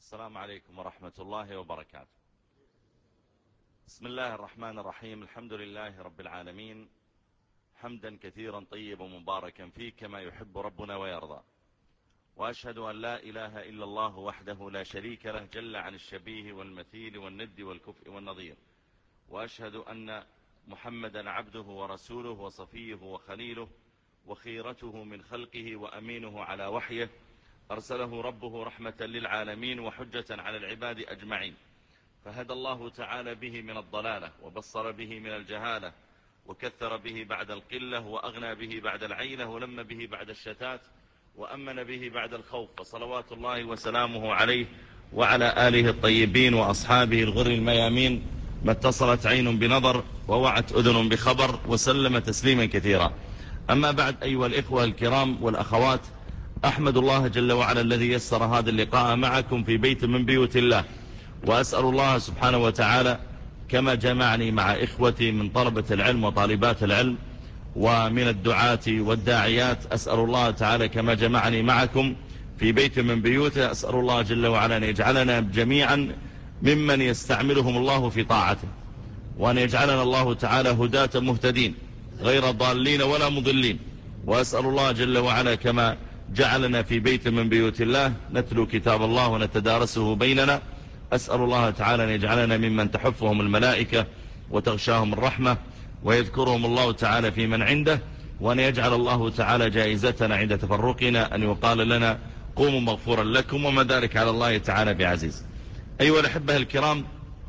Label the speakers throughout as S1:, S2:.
S1: السلام عليكم ورحمة الله وبركاته. بسم الله الرحمن الرحيم. الحمد لله رب العالمين، حمدا كثيرا طيبا مباركا فيه كما يحب ربنا ويرضى. وأشهد أن لا إله إلا الله وحده لا شريك له جل عن الشبيه والمثيل والند والكفء والنظير. وأشهد أن محمدا عبده ورسوله وصفيه وخليله وخيرته من خلقه وأمينه على وحيه، أرسله ربه رحمة للعالمين وحجة على العباد أجمعين. فهدى الله تعالى به من الضلالة، وبصر به من الجهالة، وكثر به بعد القلة، وأغنى به بعد العيلة، ولم به بعد الشتات، وأمن به بعد الخوف. فصلوات الله وسلامه عليه وعلى آله الطيبين وأصحابه الغر الميامين، ما اتصلت عين بنظر ووعت أذن بخبر، وسلم تسليما كثيرا. أما بعد، أيها الإخوة الكرام والأخوات، أحمد الله جل وعلا الذي يسر هذا اللقاء معكم في بيت من بيوت الله، وأسأل الله سبحانه وتعالى كما جمعني مع إخوتي من طلبة العلم وطالبات العلم ومن الدعاة والداعيات، أسأل الله تعالى كما جمعني معكم في بيت من بيوته، أسأل الله جل وعلا أن يجعلنا جميعا ممن يستعملهم الله في طاعته، وأن يجعلنا الله تعالى هداة مهتدين غير ضالين ولا مضلين. وأسأل الله جل وعلا كما جعلنا في بيت من بيوت الله نتلو كتاب الله ونتدارسه بيننا، أسأل الله تعالى أن يجعلنا ممن تحفهم الملائكة وتغشاهم الرحمة ويذكرهم الله تعالى في من عنده، وأن يجعل الله تعالى جائزتنا عند تفرقنا أن يقال لنا قوموا مغفورا لكم، وما ذلك على الله تعالى بعزيز. أيها الأحبة الكرام،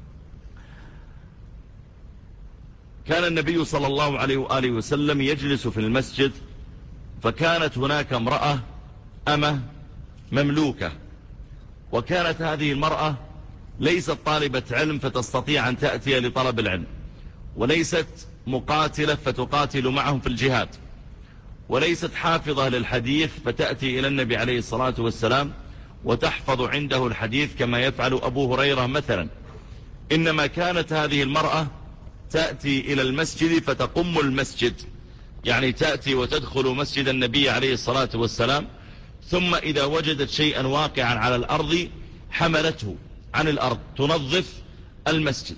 S1: كان النبي صلى الله عليه وآله وسلم يجلس في المسجد، فكانت هناك امرأة أمة مملوكة، وكانت هذه المرأة ليست طالبة علم فتستطيع أن تأتي لطلب العلم، وليست مقاتلة فتقاتل معهم في الجهاد، وليست حافظة للحديث فتأتي إلى النبي عليه الصلاة والسلام وتحفظ عنده الحديث كما يفعل أبو هريرة مثلا. إنما كانت هذه المرأة تأتي إلى المسجد فتقم المسجد، يعني تأتي وتدخل مسجد النبي عليه الصلاة والسلام، ثم إذا وجدت شيئا واقعا على الأرض حملته عن الأرض تنظف المسجد.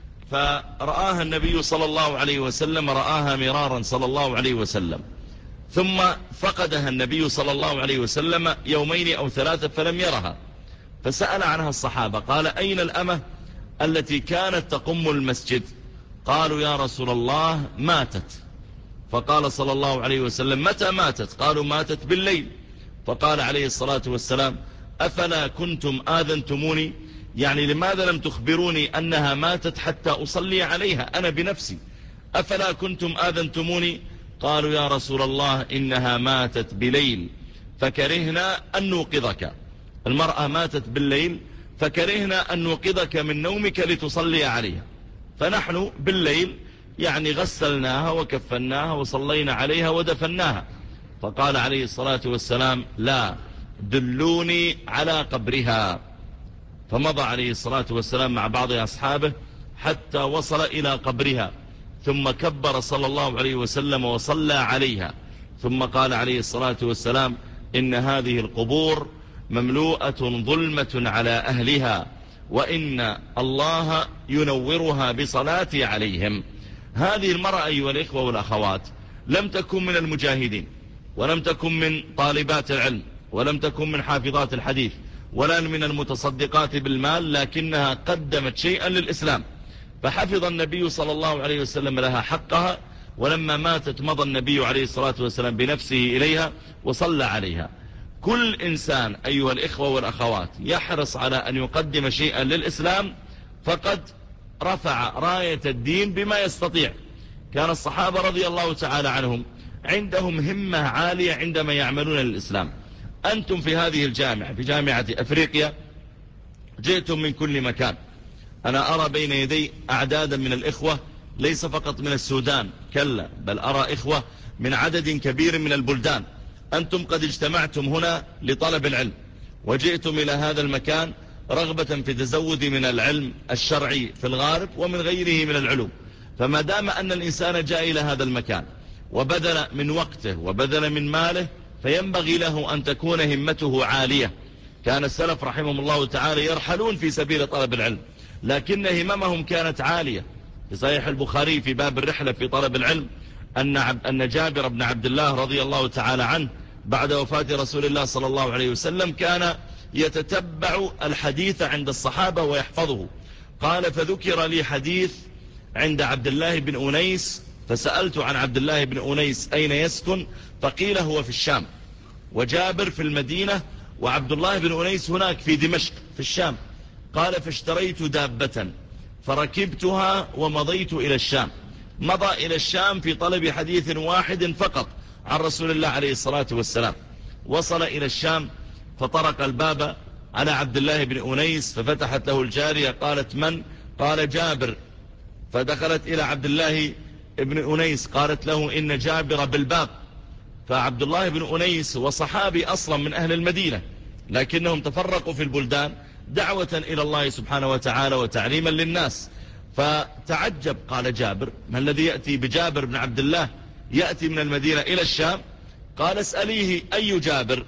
S1: فرآها النبي صلى الله عليه وسلم، رآها مرارا صلى الله عليه وسلم، ثم فقدها النبي صلى الله عليه وسلم يومين أو ثلاثة فلم يرها، فسأل عنها الصحابة، قال: أين الأمة التي كانت تقم المسجد؟ قالوا: يا رسول الله ماتت. فقال صلى الله عليه وسلم: متى ماتت؟ قالوا: ماتت بالليل. فقال عليه الصلاة والسلام: أفلا كنتم آذنتموني؟ يعني لماذا لم تخبروني أنها ماتت حتى أصلي عليها أنا بنفسي؟ أفلا كنتم آذنتموني؟ قالوا: يا رسول الله إنها ماتت بليل فكرهنا أن نوقظك. المرأة ماتت بالليل فكرهنا أن نوقظك من نومك لتصلي عليها، فنحن بالليل يعني غسلناها وكفناها وصلينا عليها ودفناها. فقال عليه الصلاة والسلام: لا، دلوني على قبرها. فمضى عليه الصلاة والسلام مع بعض أصحابه حتى وصل إلى قبرها، ثم كبر صلى الله عليه وسلم وصلى عليها، ثم قال عليه الصلاة والسلام: إن هذه القبور مملوءة ظلمة على أهلها، وإن الله ينورها بصلاتي عليهم. هذه المرأة أيها الإخوة والأخوات لم تكن من المجاهدين، ولم تكن من طالبات العلم، ولم تكن من حافظات الحديث، ولا من المتصدقات بالمال، لكنها قدمت شيئا للإسلام، فحفظ النبي صلى الله عليه وسلم لها حقها، ولما ماتت مضى النبي عليه الصلاة والسلام بنفسه إليها وصلى عليها. كل إنسان أيها الإخوة والأخوات يحرص على أن يقدم شيئا للإسلام فقد رفع راية الدين بما يستطيع. كان الصحابة رضي الله تعالى عنهم عندهم همة عالية عندما يعملون للإسلام. أنتم في هذه الجامعة، في جامعة أفريقيا، جئتم من كل مكان. أنا أرى بين يدي أعدادا من الإخوة ليس فقط من السودان، كلا، بل أرى إخوة من عدد كبير من البلدان. أنتم قد اجتمعتم هنا لطلب العلم، وجئتم إلى هذا المكان رغبة في تزود من العلم الشرعي في الغالب ومن غيره من العلوم. فما دام أن الإنسان جاء إلى هذا المكان وبذل من وقته وبذل من ماله، فينبغي له أن تكون همته عالية. كان السلف رحمهم الله تعالى يرحلون في سبيل طلب العلم، لكن هممهم كانت عالية. في صحيح البخاري في باب الرحلة في طلب العلم أن جابر بن عبد الله رضي الله تعالى عنه بعد وفاة رسول الله صلى الله عليه وسلم كان يتتبع الحديث عند الصحابة ويحفظه. قال: فذكر لي حديث عند عبد الله بن أنيس، فسألت عن عبد الله بن أنيس أين يسكن، فقيل هو في الشام، وجابر في المدينة، وعبد الله بن أنيس هناك في دمشق في الشام. قال: فاشتريت دابة فركبتها ومضيت إلى الشام. مضى إلى الشام في طلب حديث واحد فقط عن رسول الله عليه الصلاة والسلام. وصل إلى الشام فطرق الباب على عبد الله بن أنيس، ففتحت له الجارية، قالت: من؟ قال: جابر. فدخلت إلى عبد الله بن أنيس، قالت له: إن جابر بالباب. فعبد الله بن أنيس وصحابي أصلا من أهل المدينة، لكنهم تفرقوا في البلدان دعوة إلى الله سبحانه وتعالى وتعليما للناس. فتعجب، قال: جابر؟ ما الذي يأتي بجابر بن عبد الله يأتي من المدينة إلى الشام؟ قال: اسأليه أي جابر،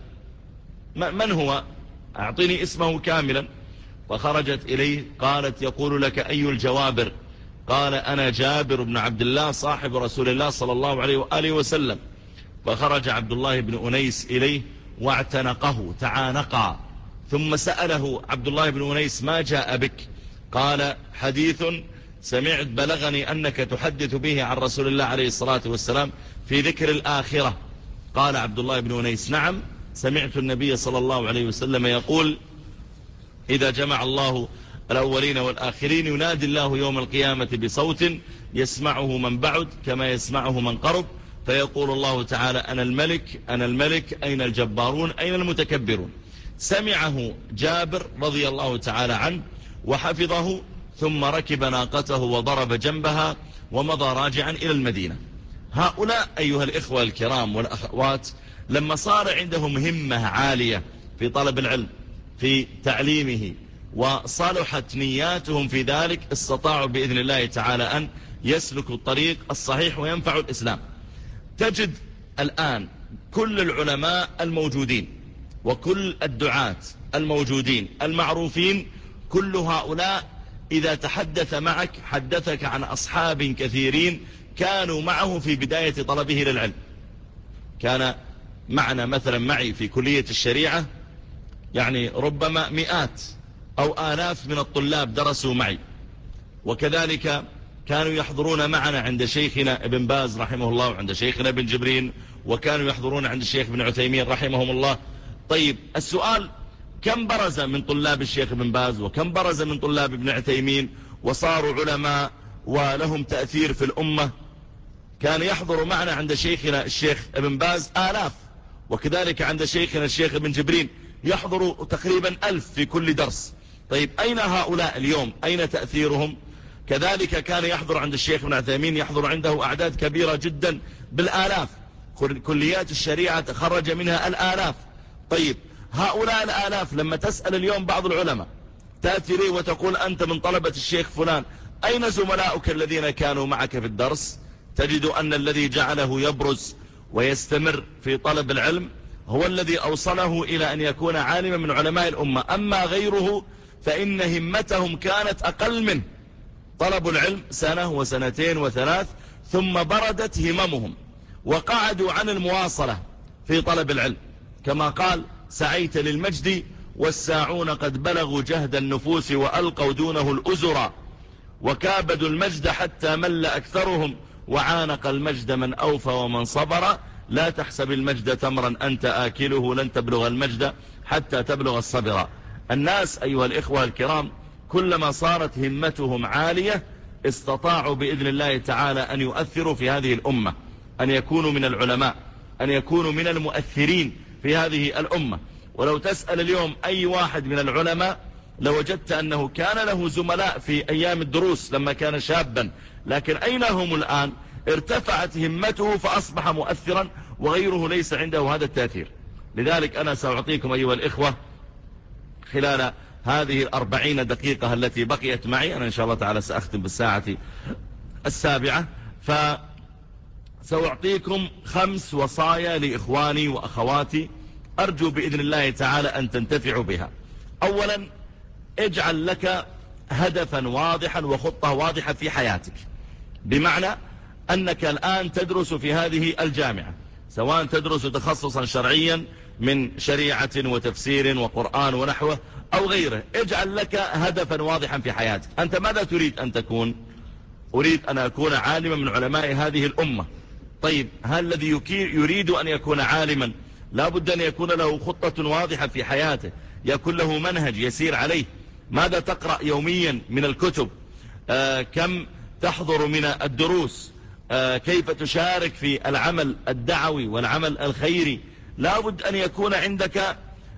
S1: من هو، أعطيني اسمه كاملا. فخرجت إليه قالت: يقول لك أي الجوابر؟ قال: أنا جابر بن عبد الله صاحب رسول الله صلى الله عليه وآله وسلم. فخرج عبد الله بن أنيس إليه واعتنقه، تعانقا، ثم سأله عبد الله بن أنيس: ما جاء بك؟ قال: حديث سمعت بلغني أنك تحدث به عن رسول الله عليه الصلاة والسلام في ذكر الآخرة. قال عبد الله بن أنيس: نعم، سمعت النبي صلى الله عليه وسلم يقول: إذا جمع الله الأولين والآخرين ينادي الله يوم القيامة بصوت يسمعه من بعد كما يسمعه من قرب، فيقول الله تعالى: أنا الملك أنا الملك، أين الجبارون أين المتكبرون. سمعه جابر رضي الله تعالى عنه وحفظه، ثم ركب ناقته وضرب جنبها ومضى راجعا إلى المدينة. هؤلاء أيها الإخوة الكرام والأخوات لما صار عندهم همة عالية في طلب العلم في تعليمه وصلحت نياتهم في ذلك، استطاعوا بإذن الله تعالى أن يسلكوا الطريق الصحيح وينفع الإسلام. تجد الآن كل العلماء الموجودين وكل الدعاة الموجودين المعروفين، كل هؤلاء إذا تحدث معك حدثك عن أصحاب كثيرين كانوا معه في بداية طلبه للعلم. كان معنا مثلا معي في كلية الشريعة يعني ربما مئات أو آلاف من الطلاب درسوا معي، وكذلك كانوا يحضرون معنا عند شيخنا ابن باز رحمه الله وعند شيخنا ابن جبرين، وكانوا يحضرون عند الشيخ ابن عثيمين رحمهم الله. طيب السؤال: كم برز من طلاب الشيخ ابن باز وكم برز من طلاب ابن عثيمين وصاروا علماء ولهم تأثير في الأمة؟ كان يحضر معنا عند شيخنا الشيخ ابن باز آلاف، وكذلك عند شيخنا الشيخ ابن جبرين يحضر تقريبا 1000 في كل درس. طيب أين هؤلاء اليوم؟ أين تأثيرهم؟ كذلك كان يحضر عند الشيخ ابن عثيمين، يحضر عنده أعداد كبيرة جدا بالآلاف، كليات الشريعة تخرج منها الآلاف. طيب هؤلاء الآلاف لما تسأل اليوم بعض العلماء تأتي لي وتقول: أنت من طلبة الشيخ فلان، أين زملاؤك الذين كانوا معك في الدرس؟ تجد أن الذي جعله يبرز ويستمر في طلب العلم هو الذي أوصله إلى أن يكون عالما من علماء الأمة. أما غيره فإن همتهم كانت أقل منه، طلبوا العلم سنة وسنتين وثلاث ثم بردت هممهم وقعدوا عن المواصلة في طلب العلم، كما قال: سعيت للمجد والساعون قد بلغوا جهد النفوس وألقوا دونه الأزرا، وكابدوا المجد حتى مل أكثرهم، وعانق المجد من أوفى ومن صبر، لا تحسب المجد تمرا أنت آكله، لن تبلغ المجد حتى تبلغ الصبر. الناس أيها الإخوة الكرام كلما صارت همتهم عالية استطاعوا بإذن الله تعالى أن يؤثروا في هذه الأمة، أن يكونوا من العلماء، أن يكونوا من المؤثرين في هذه الأمة. ولو تسأل اليوم أي واحد من العلماء لوجدت أنه كان له زملاء في أيام الدروس لما كان شابا، لكن أين هم الآن؟ ارتفعت همته فأصبح مؤثرا وغيره ليس عنده هذا التأثير. لذلك أنا سأعطيكم أيها الإخوة خلال هذه 40 دقيقة التي بقيت معي، أنا إن شاء الله تعالى سأختم بالساعة 7، فسأعطيكم 5 وصايا لإخواني وأخواتي أرجو بإذن الله تعالى أن تنتفعوا بها. أولا، اجعل لك هدفا واضحا وخطة واضحة في حياتك، بمعنى أنك الآن تدرس في هذه الجامعة، سواء تدرس تخصصا شرعيا من شريعة وتفسير وقرآن ونحوه أو غيره. اجعل لك هدفا واضحا في حياتك. أنت ماذا تريد أن تكون؟ أريد أن أكون عالما من علماء هذه الأمة. طيب، هل الذي يريد أن يكون عالما لا بد أن يكون له خطة واضحة في حياته، يكون له منهج يسير عليه؟ ماذا تقرأ يوميا من الكتب؟ كم تحضر من الدروس؟ كيف تشارك في العمل الدعوي والعمل الخيري؟ لا بد أن يكون عندك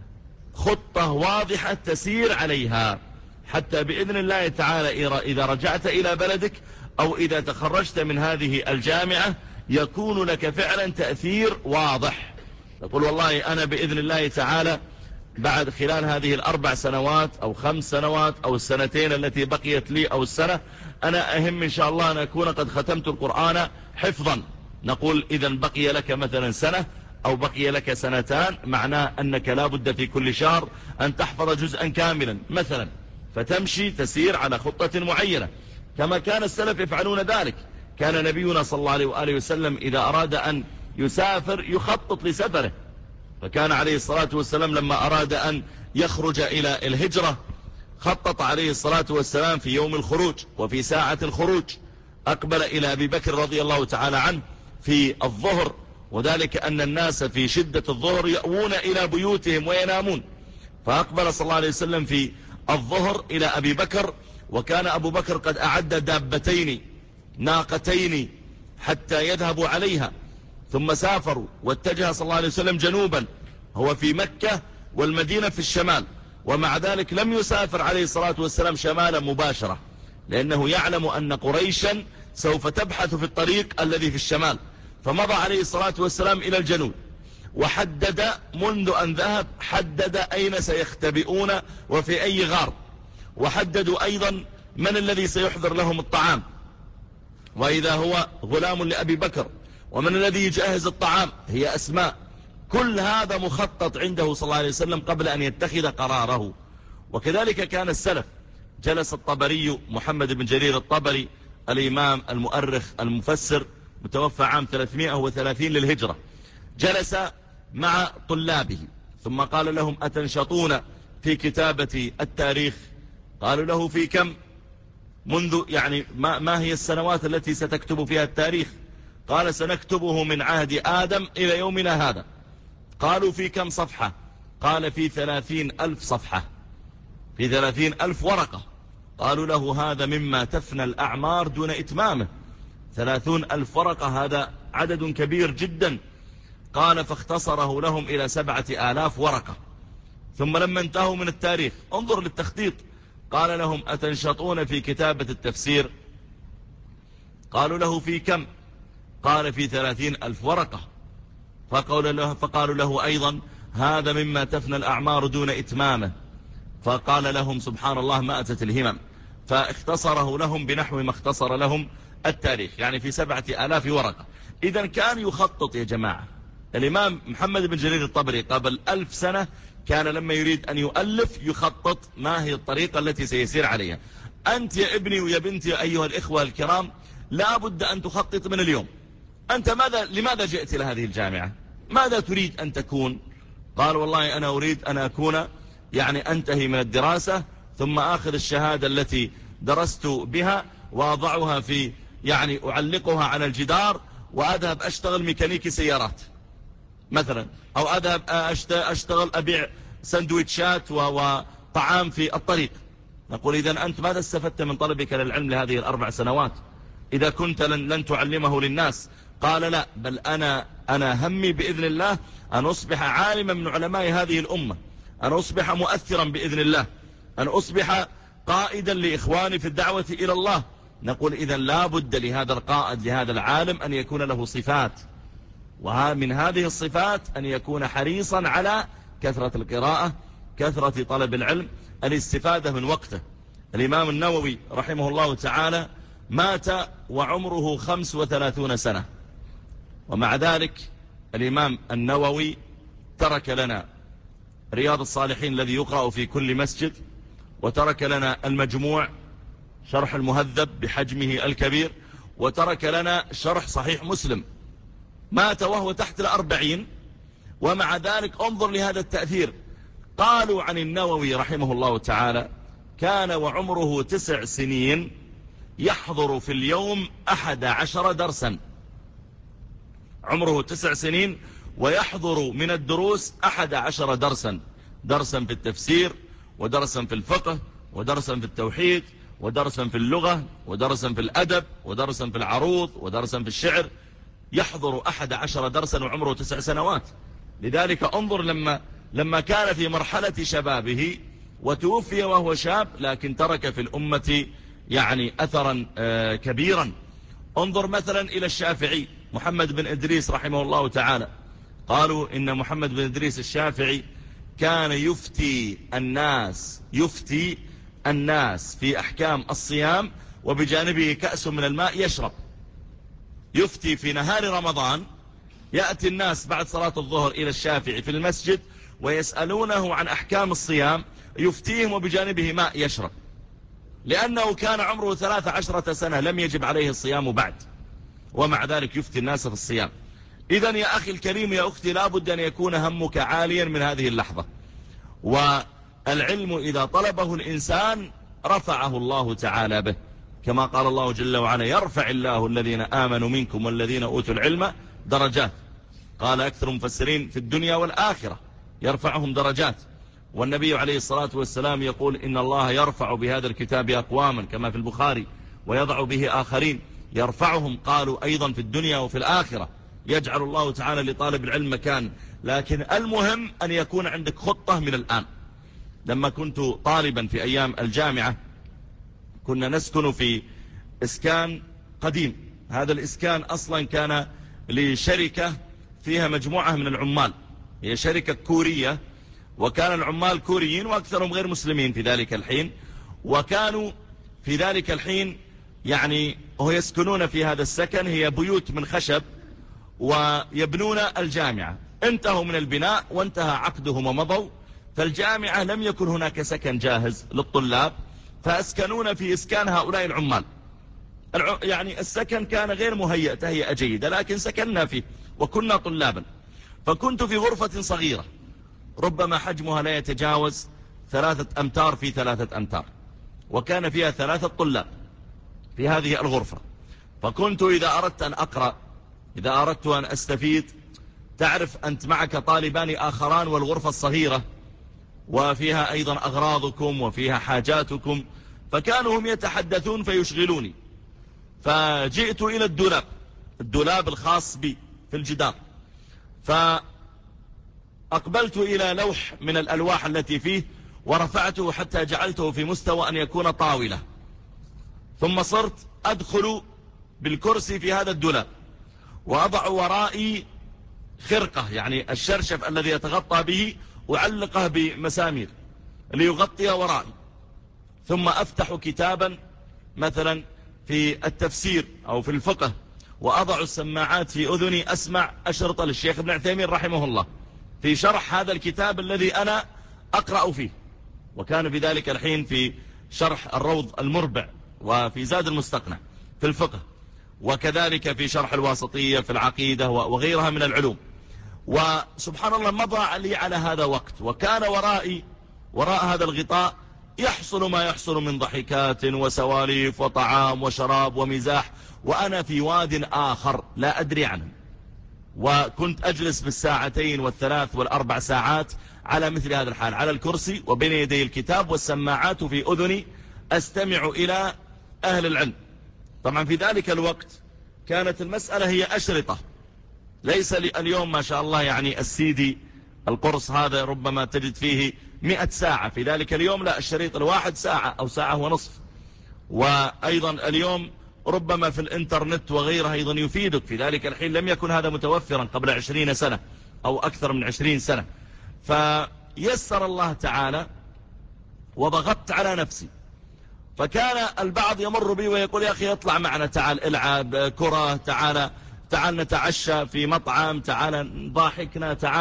S1: خطة واضحة تسير عليها، حتى بإذن الله تعالى إذا رجعت إلى بلدك أو إذا تخرجت من هذه الجامعة يكون لك فعلا تأثير واضح. تقول والله أنا بإذن الله تعالى بعد خلال هذه ال4 سنوات أو 5 سنوات أو السنتين التي بقيت لي أو السنة، أنا أهم إن شاء الله أن أكون قد ختمت القرآن حفظا. نقول إذن بقي لك مثلا سنة أو بقي لك سنتان، معناه أنك لا بد في كل شهر أن تحفظ جزءا كاملا مثلا، فتمشي تسير على خطة معينة كما كان السلف يفعلون ذلك. كان نبينا صلى الله عليه وآله وسلم إذا أراد أن يسافر يخطط لسفره، فكان عليه الصلاة والسلام لما أراد أن يخرج إلى الهجرة خطط عليه الصلاة والسلام في يوم الخروج وفي ساعة الخروج. أقبل إلى أبي بكر رضي الله تعالى عنه في الظهر، وذلك أن الناس في شدة الظهر يأوون إلى بيوتهم وينامون، فأقبل صلى الله عليه وسلم في الظهر إلى أبي بكر، وكان أبو بكر قد أعد دابتين ناقتين حتى يذهبوا عليها، ثم سافروا واتجه صلى الله عليه وسلم جنوبا، هو في مكة والمدينة في الشمال، ومع ذلك لم يسافر عليه الصلاة والسلام شمالا مباشرة، لأنه يعلم أن قريشا سوف تبحث في الطريق الذي في الشمال، فمضى عليه الصلاة والسلام إلى الجنوب، وحدد منذ أن ذهب حدد أين سيختبئون وفي أي غار، وحددوا أيضا من الذي سيحضر لهم الطعام، وإذا هو غلام لأبي بكر، ومن الذي يجهز الطعام هي أسماء. كل هذا مخطط عنده صلى الله عليه وسلم قبل أن يتخذ قراره. وكذلك كان السلف. جلس الطبري محمد بن جرير الطبري الإمام المؤرخ المفسر متوفى عام 330 للهجرة، جلس مع طلابه ثم قال لهم أتنشطون في كتابة التاريخ؟ قالوا له في كم؟ منذ يعني ما هي السنوات التي ستكتب فيها التاريخ؟ قال سنكتبه من عهد آدم إلى يومنا هذا. قالوا في كم صفحة؟ قال في 30,000 صفحة، في 30,000 ورقة. قالوا له هذا مما تفنى الأعمار دون إتمامه، 30,000 ورقة هذا عدد كبير جدا. قال فاختصره لهم إلى 7,000 ورقة. ثم لما انتهوا من التاريخ انظر للتخطيط، قال لهم أتنشطون في كتابة التفسير؟ قالوا له في كم؟ قال في 30,000 ورقة. فقالوا له أيضا هذا مما تفنى الأعمار دون إتمامه. فقال لهم سبحان الله ما أتت الهمم، فاختصره لهم بنحو ما اختصر لهم التاريخ، يعني في 7,000 ورقة. إذا كان يخطط يا جماعة. الإمام محمد بن جرير الطبري قبل 1000 سنة كان لما يريد أن يؤلف يخطط ما هي الطريقة التي سيسير عليها. أنت يا ابني ويا بنتي أيها الإخوة الكرام لا بد أن تخطط من اليوم. أنت لماذا جئت إلى هذه الجامعة؟ ماذا تريد أن تكون؟ قال والله أنا أريد أن أكون يعني أنتهي من الدراسة ثم آخذ الشهادة التي درست بها وأضعها في يعني أعلقها على الجدار وأذهب أشتغل ميكانيكي سيارات مثلا، أو أذهب أشتغل أبيع سندويتشات وطعام في الطريق. نقول إذن أنت ماذا استفدت من طلبك للعلم لهذه ال4 سنوات إذا كنت لن تعلمه للناس؟ قال لا، بل أنا همي بإذن الله أن أصبح عالما من علماء هذه الأمة، أن أصبح مؤثرا بإذن الله، أن أصبح قائدا لإخواني في الدعوة إلى الله. نقول إذن لا بد لهذا القائد لهذا العالم أن يكون له صفات، ومن هذه الصفات أن يكون حريصا على كثرة القراءة، كثرة طلب العلم، الاستفادة من وقته. الإمام النووي رحمه الله تعالى مات وعمره 35 سنة، ومع ذلك الإمام النووي ترك لنا رياض الصالحين الذي يقرأ في كل مسجد، وترك لنا المجموع شرح المهذب بحجمه الكبير، وترك لنا شرح صحيح مسلم. مات وهو تحت 40، ومع ذلك انظر لهذا التأثير. قالوا عن النووي رحمه الله تعالى: كان وعمره 9 سنين يحضر في اليوم 11 درسا. عمره 9 سنين ويحضر من الدروس 11 درسا، درسا في التفسير، ودرسا في الفقه، ودرسا في التوحيد، ودرسا في اللغة، ودرسا في الأدب، ودرسا في العروض، ودرسا في الشعر. يحضر 11 درسا وعمره 9 سنوات. لذلك انظر لما كان في مرحلة شبابه وتوفي وهو شاب، لكن ترك في الأمة يعني أثرا كبيرا. انظر مثلا إلى الشافعي محمد بن إدريس رحمه الله تعالى. قالوا إن محمد بن إدريس الشافعي كان يفتي الناس في أحكام الصيام، وبجانبه كأس من الماء يشرب. يفتي في نهار رمضان، يأتي الناس بعد صلاة الظهر إلى الشافعي في المسجد ويسألونه عن أحكام الصيام، يفتيهم وبجانبه ماء يشرب، لأنه كان عمره 13 سنة لم يجب عليه الصيام بعد، ومع ذلك يفتي الناس في الصيام. إذن يا أخي الكريم، يا أختي، لا بد أن يكون همك عاليا من هذه اللحظة. والعلم إذا طلبه الإنسان رفعه الله تعالى به، كما قال الله جل وعلا: يرفع الله الذين آمنوا منكم والذين أوتوا العلم درجات. قال أكثر المفسرين في الدنيا والآخرة، يرفعهم درجات. والنبي عليه الصلاة والسلام يقول: إن الله يرفع بهذا الكتاب أقواما، كما في البخاري، ويضع به آخرين. يرفعهم، قالوا أيضا في الدنيا وفي الآخرة. يجعل الله تعالى لطالب العلم مكان. لكن المهم أن يكون عندك خطة من الآن. لما كنت طالبا في أيام الجامعة كنا نسكن في إسكان قديم. هذا الإسكان أصلا كان لشركة فيها مجموعة من العمال، هي شركة كورية، وكان العمال كوريين وأكثرهم غير مسلمين في ذلك الحين. وكانوا في ذلك الحين يعني هو يسكنون في هذا السكن، هي بيوت من خشب، ويبنون الجامعة. انتهوا من البناء وانتهى عقدهم ومضوا، فالجامعة لم يكن هناك سكن جاهز للطلاب، فأسكنون في إسكان هؤلاء العمال. يعني السكن كان غير مهيأ تهيئة جيدة، لكن سكننا فيه وكنا طلابا. فكنت في غرفة صغيرة ربما حجمها لا يتجاوز 3 أمتار في 3 أمتار، وكان فيها 3 طلاب في هذه الغرفة. فكنت إذا أردت أن أقرأ، إذا أردت أن أستفيد، تعرف أنت معك طالبان آخران والغرفة الصغيرة وفيها أيضا أغراضكم وفيها حاجاتكم، فكانوا هم يتحدثون فيشغلوني. فجئت إلى الدولاب الخاص بي في الجدار، فأقبلت إلى لوح من الألواح التي فيه ورفعته حتى جعلته في مستوى أن يكون طاولة، ثم صرت أدخل بالكرسي في هذا الدولاب وأضع ورائي خرقة، يعني الشرشف الذي يتغطى به، أعلقه بمسامير ليغطي ورائي، ثم أفتح كتابا مثلا في التفسير أو في الفقه، وأضع السماعات في أذني أسمع أشرطة للشيخ ابن عثيمين رحمه الله في شرح هذا الكتاب الذي أنا أقرأ فيه. وكان في ذلك الحين في شرح الروض المربع، وفي زاد المستقنع في الفقه، وكذلك في شرح الواسطية في العقيدة وغيرها من العلوم. وسبحان الله مضى لي على هذا وقت، وكان وراء هذا الغطاء يحصل ما يحصل من ضحكات وسواليف وطعام وشراب ومزاح، وأنا في واد آخر لا أدري عنه. وكنت أجلس بالساعتين والثلاث والأربع ساعات على مثل هذا الحال، على الكرسي وبين يدي الكتاب والسماعات في أذني أستمع إلى أهل العلم. طبعا في ذلك الوقت كانت المسألة هي أشرطة، ليس اليوم ما شاء الله يعني السيدي القرص هذا ربما تجد فيه 100 ساعة. في ذلك اليوم لا، الشريط الواحد ساعة أو ساعة ونصف. وأيضا اليوم ربما في الانترنت وغيرها أيضا يفيدك. في ذلك الحين لم يكن هذا متوفرا قبل 20 سنة أو أكثر من 20 سنة. فيسر الله تعالى وضغطت على نفسي، فكان البعض يمر بي ويقول: يا أخي اطلع معنا، تعال العب كرة، تعال نتعشى في مطعم، تعال ضاحكنا، تعال.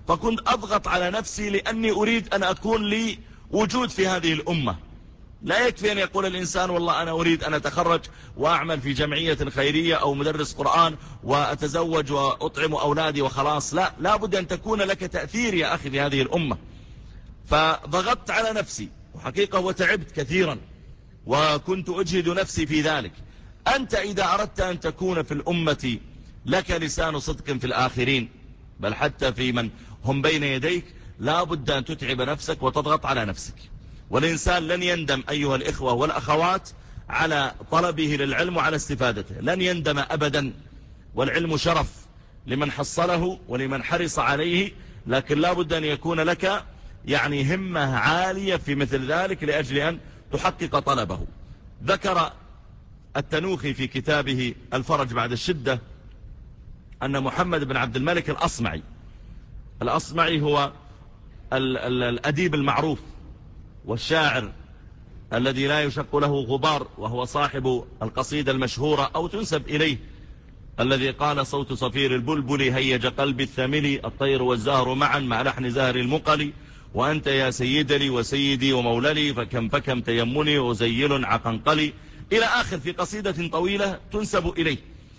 S1: فكنت أضغط على نفسي لأني أريد أن أكون لي وجود في هذه الأمة. لا يكفي أن يقول الإنسان والله أنا أريد أن أتخرج وأعمل في جمعية خيرية أو مدرس قرآن وأتزوج وأطعم أولادي وخلاص. لا بد أن تكون لك تأثير يا أخي في هذه الأمة. فضغطت على نفسي وحقيقة وتعبت كثيرا وكنت أجهد نفسي في ذلك. أنت إذا أردت أن تكون في الأمة لك لسان صدق في الآخرين بل حتى في من هم بين يديك لا بد أن تتعب نفسك وتضغط على نفسك. والإنسان لن يندم أيها الإخوة والأخوات على طلبه للعلم وعلى استفادته، لن يندم أبدا. والعلم شرف لمن حصله ولمن حرص عليه، لكن لا بد أن يكون لك يعني همة عالية في مثل ذلك لأجل أن تحقق طلبه. ذكر التنوخي في كتابه الفرج بعد الشدة أن محمد بن عبد الملك الأصمعي هو الأديب المعروف والشاعر الذي لا يشق له غبار، وهو صاحب القصيدة المشهورة أو تنسب إليه الذي قال: صوت صفير البلبل هيج قلبي الثملي، الطير والزهر معا مع لحن زهر المقلي، وأنت يا سيد لي وسيدي وموللي، فكم تيمني وزيل عقنقلي، إلى آخر في قصيدة طويلة تنسب إليه.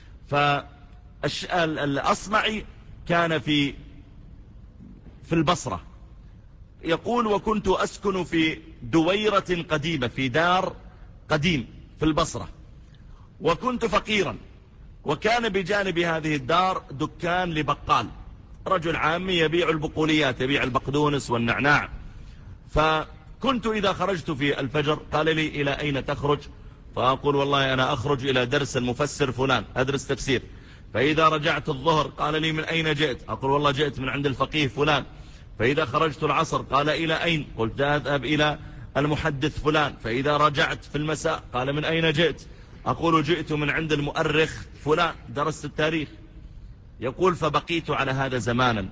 S1: فالأصمعي كان في البصرة، يقول: وكنت أسكن في دويرة قديمة، في دار قديم في البصرة، وكنت فقيرا، وكان بجانب هذه الدار دكان لبقال، رجل عامي يبيع البقوليات، يبيع البقدونس والنعناع. فكنت إذا خرجت في الفجر قال لي: إلى أين تخرج؟ فأقول: والله أنا أخرج إلى درس المفسر فلان، أدرس تفسير. فإذا رجعت الظهر قال لي: من أين جئت؟ أقول: والله جئت من عند الفقيه فلان. فإذا خرجت العصر قال: إلى أين؟ قلت: أذهب إلى المحدث فلان. فإذا رجعت في المساء قال: من أين جئت؟ أقول: جئت من عند المؤرخ فلان، درست التاريخ. يقول: فبقيت على هذا زمانا،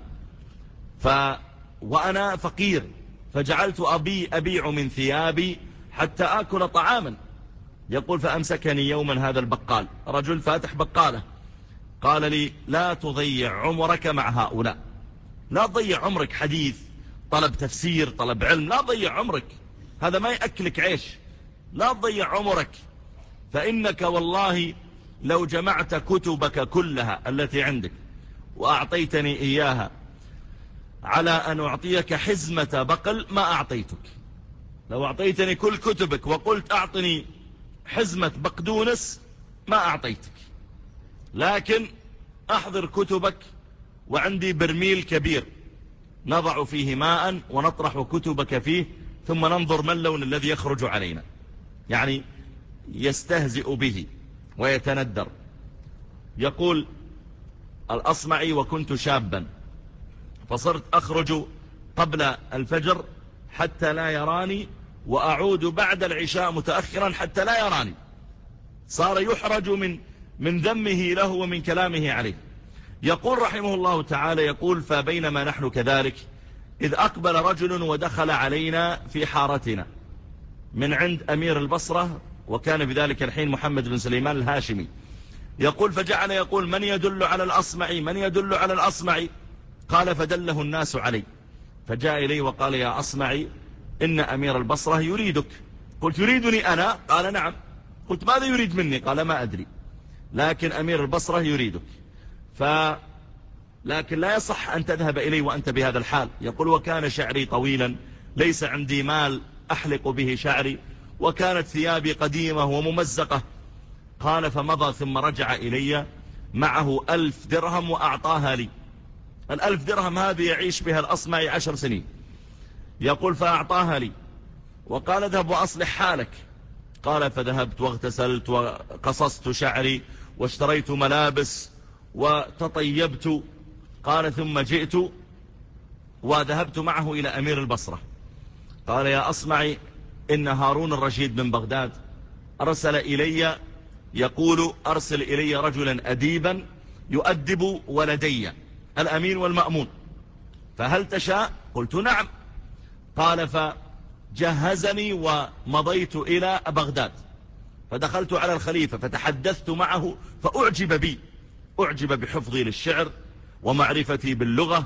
S1: وأنا فقير، فجعلت أبيع من ثيابي حتى آكل طعاما. يقول: فأمسكني يوما هذا البقال، رجل فاتح بقالة، قال لي: لا تضيع عمرك مع هؤلاء، لا تضيع عمرك حديث، طلب تفسير، طلب علم، لا تضيع عمرك، هذا ما يأكلك عيش، لا تضيع عمرك، فإنك والله لو جمعت كتبك كلها التي عندك وأعطيتني إياها على أن أعطيك حزمة بقل ما أعطيتك. لو أعطيتني كل كتبك وقلت أعطني حزمة بقدونس ما أعطيتك، لكن أحضر كتبك وعندي برميل كبير نضع فيه ماء ونطرح كتبك فيه ثم ننظر ما اللون الذي يخرج علينا. يعني يستهزئ به ويتندر. يقول الأصمعي: وكنت شابا فصرت أخرج قبل الفجر حتى لا يراني، وأعود بعد العشاء متأخرا حتى لا يراني. صار يحرج من ذمه له ومن كلامه عليه. يقول رحمه الله تعالى: يقول: فبينما نحن كذلك إذ أقبل رجل ودخل علينا في حارتنا من عند أمير البصرة، وكان بذلك الحين محمد بن سليمان الهاشمي. يقول: فجعل يقول: من يدل على الأصمعي؟ من يدل على الأصمعي؟ قال: فدله الناس علي، فجاء إلي وقال: يا أصمعي، إن أمير البصرة يريدك. قلت: يريدني أنا؟ قال: نعم. قلت: ماذا يريد مني؟ قال: ما أدري، لكن أمير البصرة يريدك، لكن لا يصح أن تذهب إلي وأنت بهذا الحال. يقول: وكان شعري طويلا، ليس عندي مال أحلق به شعري، وكانت ثيابي قديمة وممزقة. قال: فمضى ثم رجع إلي معه 1000 درهم وأعطاها لي. 1000 درهم هذه يعيش بها الأصمعي 10 سنين. يقول: فأعطاها لي وقال: اذهب وأصلح حالك. قال: فذهبت واغتسلت وقصصت شعري واشتريت ملابس وتطيبت. قال: ثم جئت وذهبت معه إلى أمير البصرة. قال: يا أصمعي، إن هارون الرشيد من بغداد أرسل إلي، يقول: أرسل إلي رجلا أديبا يؤدب ولدي الأمين والمأمون، فهل تشاء؟ قلت: نعم. قال: فجهزني ومضيت إلى بغداد، فدخلت على الخليفة فتحدثت معه فأعجب بي، أعجب بحفظي للشعر ومعرفتي باللغة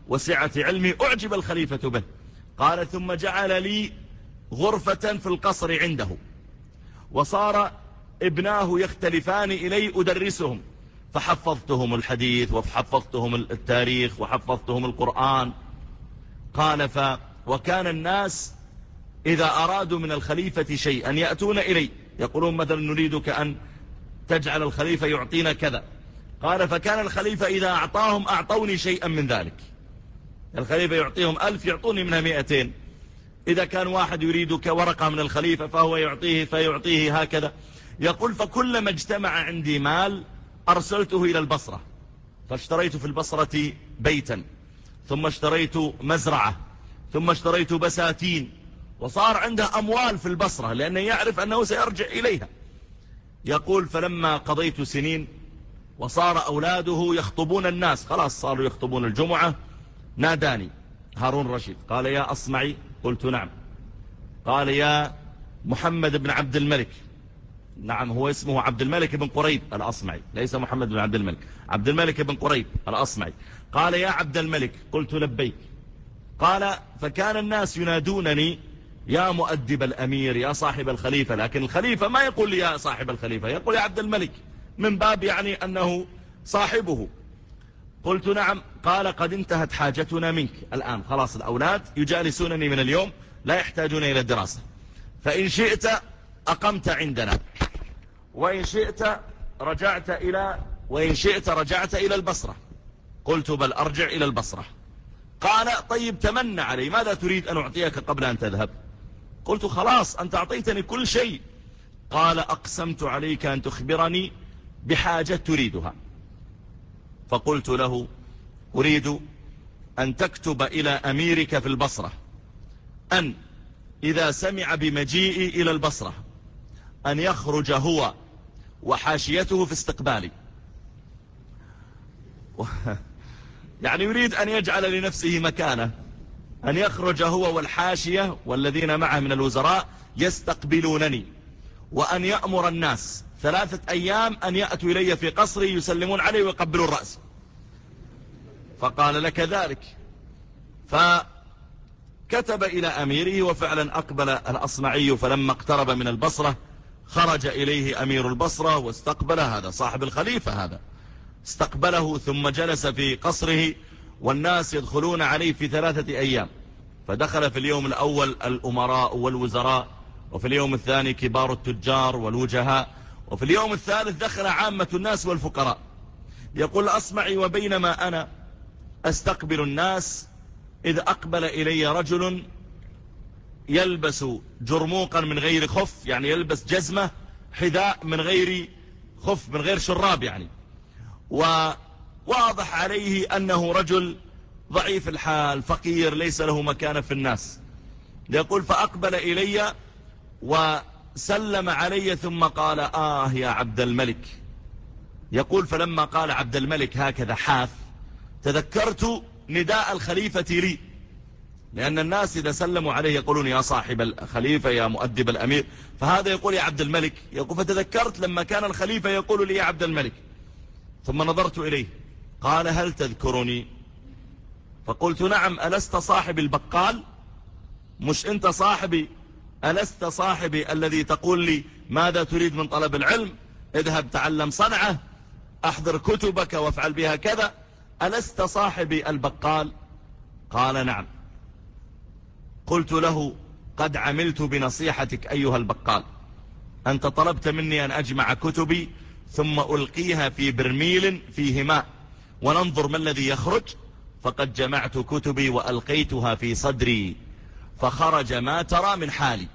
S1: وسعة علمي أعجب الخليفة به. قال ثم جعل لي غرفة في القصر عنده، وصار ابناه يختلفان إلي أدرسهم، فحفظتهم الحديث وحفظتهم التاريخ وحفظتهم القرآن. قال وكان الناس إذا أرادوا من الخليفة شيئا يأتون إلي يقولون مثلا نريدك أن تجعل الخليفة يعطينا كذا. قال فكان الخليفة إذا أعطاهم أعطوني شيئا من ذلك. الخليفة يعطيهم 1000 يعطوني منها 200. إذا كان واحد يريدك ورقة من الخليفة فهو فيعطيه هكذا. يقول فكلما اجتمع عندي مال أرسلته إلى البصرة، فاشتريت في البصرة بيتا، ثم اشتريت مزرعة، ثم اشتريت بساتين، وصار عنده أموال في البصرة لأنه يعرف أنه سيرجع إليها. يقول فلما قضيت سنين وصار أولاده يخطبون الناس، خلاص صاروا يخطبون الجمعة، ناداني هارون رشيد قال يا أصمعي، قلت نعم. قال يا محمد بن عبد الملك، نعم هو اسمه عبد الملك بن قريب الأصمعي، ليس محمد بن عبد الملك، عبد الملك بن قريب الأصمعي. قال يا عبد الملك، قلت لبيك. قال فكان الناس ينادونني يا مؤدب الأمير يا صاحب الخليفة، لكن الخليفة ما يقول لي يا صاحب الخليفة، يقول يا عبد الملك، من باب يعني أنه صاحبه. قلت نعم. قال قد انتهت حاجتنا منك الآن، خلاص الأولاد يجالسونني من اليوم، لا يحتاجون إلى الدراسة، فإن شئت أقمت عندنا، وإن شئت رجعت إلى البصرة. قلت بل أرجع إلى البصرة. قال طيب تمنى علي، ماذا تريد أن أعطيك قبل أن تذهب؟ قلت خلاص أنت أعطيتني كل شيء. قال أقسمت عليك أن تخبرني بحاجة تريدها. فقلت له أريد أن تكتب إلى أميرك في البصرة أن إذا سمع بمجيئي إلى البصرة أن يخرج هو وحاشيته في استقبالي. يعني يريد أن يجعل لنفسه مكانه، أن يخرج هو والحاشية والذين معه من الوزراء يستقبلونني، وأن يأمر الناس 3 أيام أن يأتوا إلي في قصري يسلمون علي ويقبلون رأسي. فقال لك ذلك، فكتب إلى أميره، وفعلا أقبل الأصمعي، فلما اقترب من البصرة خرج إليه أمير البصرة واستقبله، هذا صاحب الخليفة هذا، استقبله ثم جلس في قصره، والناس يدخلون عليه في 3 أيام. فدخل في اليوم الأول الأمراء والوزراء، وفي اليوم الثاني كبار التجار والوجهاء، وفي اليوم الثالث دخل عامة الناس والفقراء. يقول أصمعي وبينما أنا أستقبل الناس إذ أقبل إلي رجل يلبس جرموقا من غير خف، يعني يلبس جزمة حذاء من غير خف، من غير شراب يعني، وواضح عليه أنه رجل ضعيف الحال فقير ليس له مكان في الناس. يقول فأقبل إلي وسلم علي ثم قال يا عبد الملك. يقول فلما قال عبد الملك هكذا حاف، تذكرت نداء الخليفة لي، لأن الناس إذا سلموا عليه يقولون يا صاحب الخليفة يا مؤدب الأمير، فهذا يقول يا عبد الملك. يقول فتذكرت لما كان الخليفة يقول لي يا عبد الملك، ثم نظرت إليه. قال هل تذكرني؟ فقلت نعم. ألست صاحب البقال؟ مش أنت صاحبي؟ ألست صاحبي الذي تقول لي ماذا تريد من طلب العلم؟ اذهب تعلم صنعة، أحضر كتبك وافعل بها كذا. ألست صاحبي البقال؟ قال نعم. قلت له قد عملت بنصيحتك أيها البقال، أنت طلبت مني أن أجمع كتبي ثم ألقيها في برميل فيه ماء وننظر ما الذي يخرج، فقد جمعت كتبي وألقيتها في صدري فخرج ما ترى من حالي.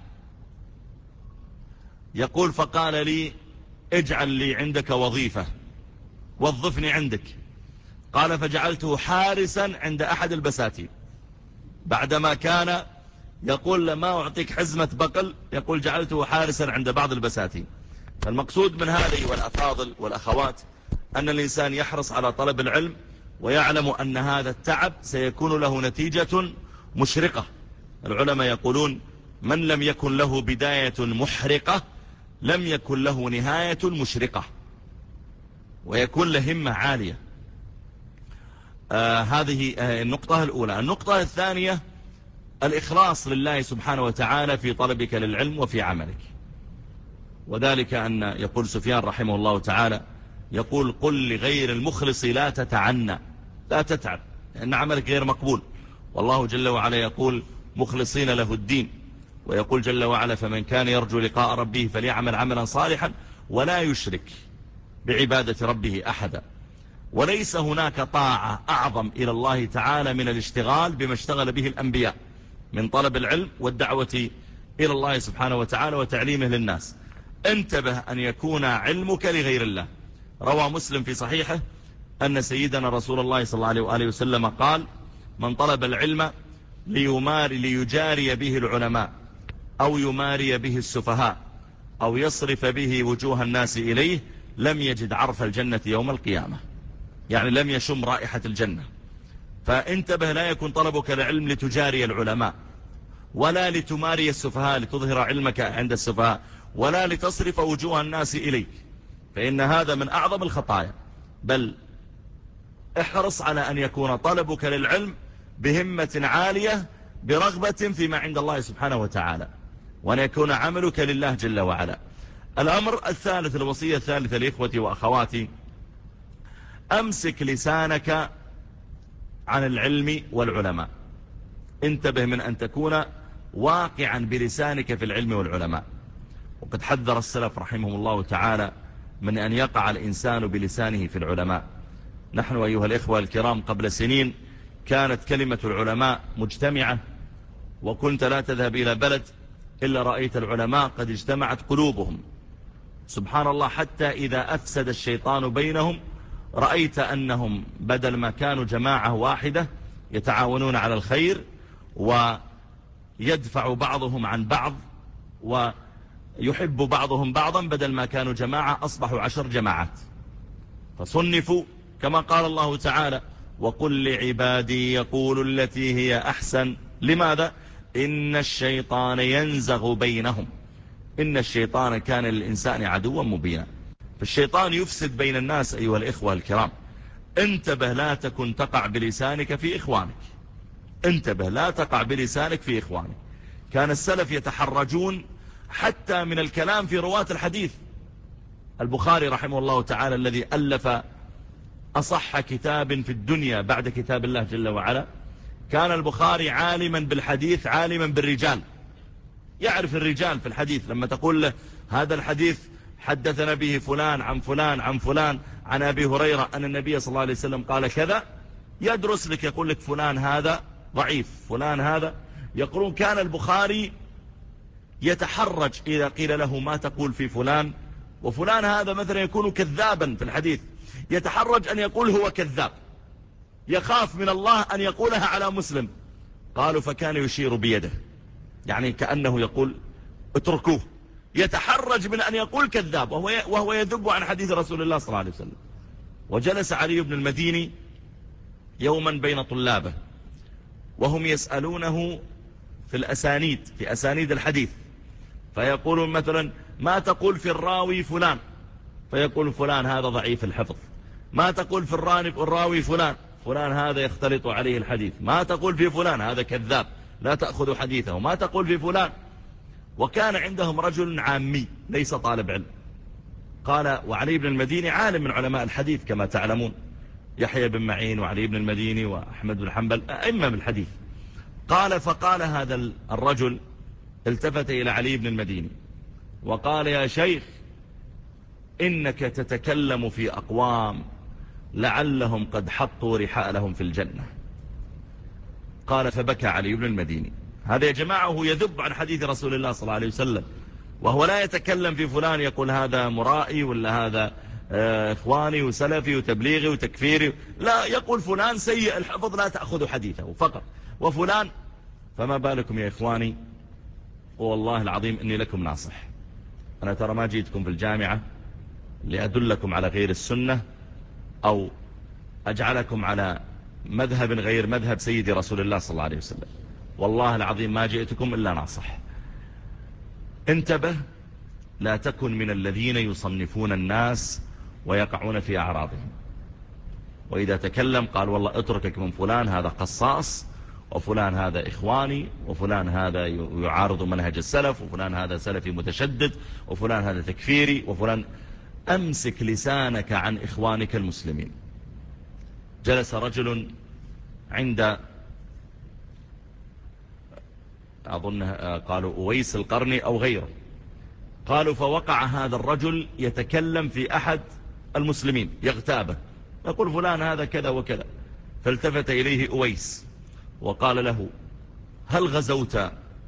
S1: يقول فقال لي اجعل لي عندك وظيفة، وظفني عندك. قال فجعلته حارسا عند أحد البساتين، بعدما كان يقول لما أعطيك حزمة بقل، يقول جعلته حارسا عند بعض البساتين. فالمقصود من هذه والأفاضل والأخوات أن الإنسان يحرص على طلب العلم، ويعلم أن هذا التعب سيكون له نتيجة مشرقة. العلماء يقولون من لم يكن له بداية محرقة لم يكن له نهاية مشرقة، ويكون له همة عالية. هذه النقطة الأولى. النقطة الثانية الإخلاص لله سبحانه وتعالى في طلبك للعلم وفي عملك، وذلك أن يقول سفيان رحمه الله تعالى يقول قل لغير المخلص لا تتعنى، لا تتعب لأن عملك غير مقبول. والله جل وعلا يقول مخلصين له الدين، ويقول جل وعلا فمن كان يرجو لقاء ربه فليعمل عملا صالحا ولا يشرك بعبادة ربه أحدا. وليس هناك طاعة أعظم إلى الله تعالى من الاشتغال بما اشتغل به الأنبياء من طلب العلم والدعوة إلى الله سبحانه وتعالى وتعليمه للناس. انتبه أن يكون علمك لغير الله. روى مسلم في صحيحه أن سيدنا رسول الله صلى الله عليه وآله وسلم قال من طلب العلم ليجاري به العلماء أو يماري به السفهاء أو يصرف به وجوه الناس إليه لم يجد عرف الجنة يوم القيامة، يعني لم يشم رائحة الجنة. فانتبه لا يكون طلبك العلم لتجاري العلماء، ولا لتماري السفهاء لتظهر علمك عند السفهاء، ولا لتصرف وجوه الناس إليك، فإن هذا من أعظم الخطايا. بل احرص على أن يكون طلبك للعلم بهمة عالية برغبة فيما عند الله سبحانه وتعالى، وأن يكون عملك لله جل وعلا. الأمر الثالث، الوصية الثالثة لإخوتي وأخواتي، أمسك لسانك عن العلم والعلماء. انتبه من أن تكون واقعا بلسانك في العلم والعلماء. وقد حذر السلف رحمهم الله تعالى من أن يقع الإنسان بلسانه في العلماء. نحن أيها الإخوة الكرام قبل سنين كانت كلمة العلماء مجتمعة، وكنت لا تذهب إلى بلد إلا رأيت العلماء قد اجتمعت قلوبهم. سبحان الله، حتى إذا أفسد الشيطان بينهم رأيت أنهم بدل ما كانوا جماعة واحدة يتعاونون على الخير ويدفع بعضهم عن بعض ويحب بعضهم بعضا، بدل ما كانوا جماعة أصبحوا 10 جماعات. فصنفوا كما قال الله تعالى وقل لعبادي يقولوا التي هي أحسن. لماذا؟ إن الشيطان ينزغ بينهم. إن الشيطان كان للإنسان عدوا مبينا. فالشيطان يفسد بين الناس أيها الإخوة الكرام. انتبه لا تكن تقع بلسانك في إخوانك. انتبه لا تقع بلسانك في إخوانك. كان السلف يتحرجون حتى من الكلام في رواة الحديث. البخاري رحمه الله تعالى الذي ألف أصح كتاب في الدنيا بعد كتاب الله جل وعلا، كان البخاري عالما بالحديث عالما بالرجال، يعرف الرجال في الحديث. لما تقول له هذا الحديث حدثنا به فلان عن فلان عن فلان عن أبي هريرة أن النبي صلى الله عليه وسلم قال كذا، يدرس لك يقول لك فلان هذا ضعيف، فلان هذا. يقولون كان البخاري يتحرج إذا قيل له ما تقول في فلان، وفلان هذا مثلا يكون كذابا في الحديث، يتحرج أن يقول هو كذاب، يخاف من الله أن يقولها على مسلم. قالوا فكان يشير بيده، يعني كأنه يقول اتركوه، يتحرج من أن يقول كذاب وهو يذب عن حديث رسول الله صلى الله عليه وسلم. وجلس علي بن المديني يوما بين طلابه وهم يسألونه في الأسانيد، في أسانيد الحديث، فيقولون مثلا ما تقول في الراوي فلان، فيقول فلان هذا ضعيف الحفظ. ما تقول في الراوي فلان، فلان هذا يختلط عليه الحديث. ما تقول في فلان هذا كذاب لا تأخذ حديثه. ما تقول في فلان. وكان عندهم رجل عامي ليس طالب علم. قال وعلي بن المديني عالم من علماء الحديث كما تعلمون، يحيى بن معين وعلي بن المديني وأحمد بن حنبل أئمة بالحديث. قال فقال هذا الرجل التفت إلى علي بن المديني وقال يا شيخ إنك تتكلم في أقوام لعلهم قد حطوا رحالهم في الجنة. قال فبكى علي بن المديني. هذا يا جماعة هو يذب عن حديث رسول الله صلى الله عليه وسلم، وهو لا يتكلم في فلان يقول هذا مرائي ولا هذا إخواني وسلفي وتبليغي وتكفيري، لا، يقول فلان سيء الحفظ لا تأخذ حديثه فقط، وفلان. فما بالكم يا إخواني، والله العظيم إني لكم ناصح. أنا ترى ما جيتكم في الجامعة لأدلكم على غير السنة أو أجعلكم على مذهب غير مذهب سيدي رسول الله صلى الله عليه وسلم. والله العظيم ما جئتكم إلا ناصح. انتبه لا تكن من الذين يصنفون الناس ويقعون في أعراضهم. وإذا تكلم قال والله اتركك من فلان هذا قصاص، وفلان هذا إخواني، وفلان هذا يعارض منهج السلف، وفلان هذا سلفي متشدد، وفلان هذا تكفيري، وفلان. أمسك لسانك عن إخوانك المسلمين. جلس رجل عند أظن قالوا أويس القرني أو غيره، قالوا فوقع هذا الرجل يتكلم في أحد المسلمين يغتابه، يقول فلان هذا كذا وكذا، فالتفت إليه أويس وقال له هل غزوت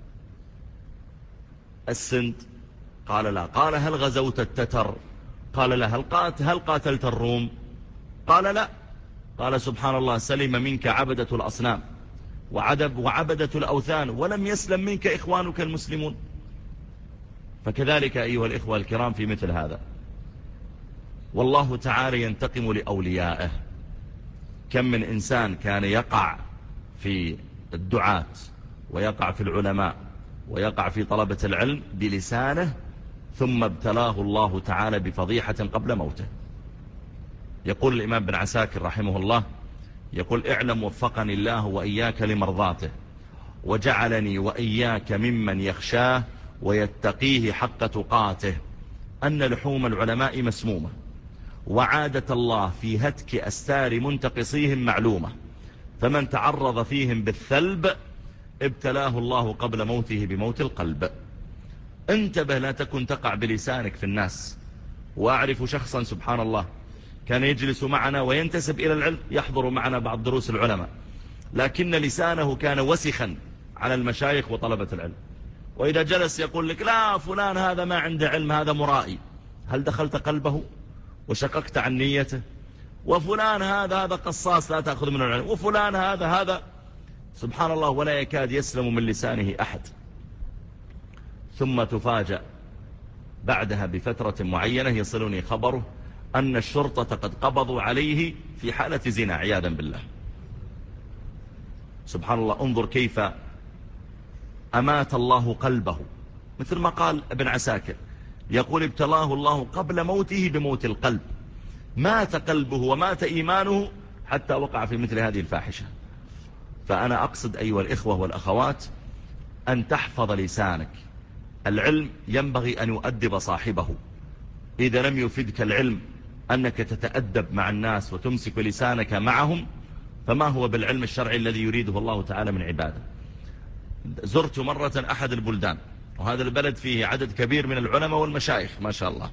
S1: السند؟ قال لا. قال هل غزوت التتر؟ قال لا. هل قاتلت الروم؟ قال لا. قال سبحان الله، سلم منك عبدة الأصنام وعبدة الأوثان، ولم يسلم منك إخوانك المسلمون. فكذلك أيها الإخوة الكرام في مثل هذا، والله تعالى ينتقم لأوليائه. كم من إنسان كان يقع في الدعاة ويقع في العلماء ويقع في طلبة العلم بلسانه، ثم ابتلاه الله تعالى بفضيحة قبل موته. يقول الإمام بن عساكر رحمه الله، يقول اعلم وفقني الله وإياك لمرضاته، وجعلني وإياك ممن يخشاه ويتقيه حق تقاته، أن لحوم العلماء مسمومة، وعادة الله في هتك أستار منتقصيهم معلومة، فمن تعرض فيهم بالثلب ابتلاه الله قبل موته بموت القلب. انتبه لا تكن تقع بلسانك في الناس. وأعرف شخصا سبحان الله كان يجلس معنا وينتسب إلى العلم، يحضر معنا بعض دروس العلماء، لكن لسانه كان وسخا على المشايخ وطلبة العلم، وإذا جلس يقول لك لا فلان هذا ما عنده علم، هذا مرائي. هل دخلت قلبه وشققت عن نيته؟ وفلان هذا قصاص لا تأخذ من العلم، وفلان هذا سبحان الله، ولا يكاد يسلم من لسانه أحد. ثم تفاجأ بعدها بفترة معينة يصلني خبره أن الشرطة قد قبضوا عليه في حالة زنا عياذا بالله. سبحان الله، انظر كيف أمات الله قلبه، مثل ما قال ابن عساكر، يقول ابتلاه الله قبل موته بموت القلب. مات قلبه ومات إيمانه حتى وقع في مثل هذه الفاحشة. فأنا أقصد أيها الإخوة والأخوات أن تحفظ لسانك. العلم ينبغي أن يؤدب صاحبه. إذا لم يفدك العلم أنك تتأدب مع الناس وتمسك لسانك معهم، فما هو بالعلم الشرعي الذي يريده الله تعالى من عباده. زرت مرة أحد البلدان، وهذا البلد فيه عدد كبير من العلماء والمشايخ ما شاء الله،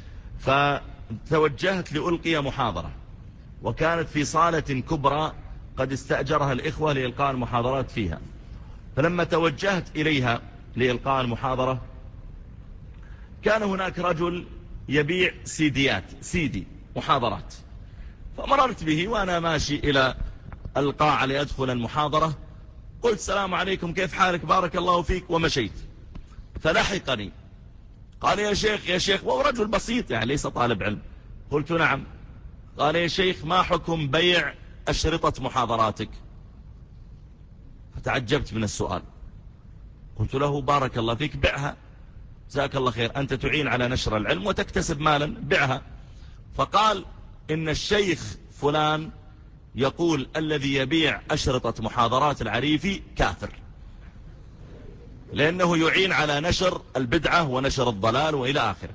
S1: فتوجهت لألقي محاضرة، وكانت في صالة كبرى قد استأجرها الإخوة لإلقاء المحاضرات فيها. فلما توجهت إليها لإلقاء المحاضرة، كان هناك رجل يبيع سيدي محاضرات، فمررت به وأنا ماشي إلى القاعة لأدخل المحاضرة، قلت السلام عليكم كيف حالك بارك الله فيك، ومشيت. فلحقني قال يا شيخ، وهو رجل بسيط يعني ليس طالب علم. قلت نعم. قال يا شيخ ما حكم بيع أشرطة محاضراتك؟ فتعجبت من السؤال، قلت له بارك الله فيك بعها، جزاك الله خير، أنت تعين على نشر العلم وتكتسب مالا، بعها. فقال إن الشيخ فلان يقول الذي يبيع أشرطة محاضرات العريفي كافر، لأنه يعين على نشر البدعة ونشر الضلال وإلى آخره.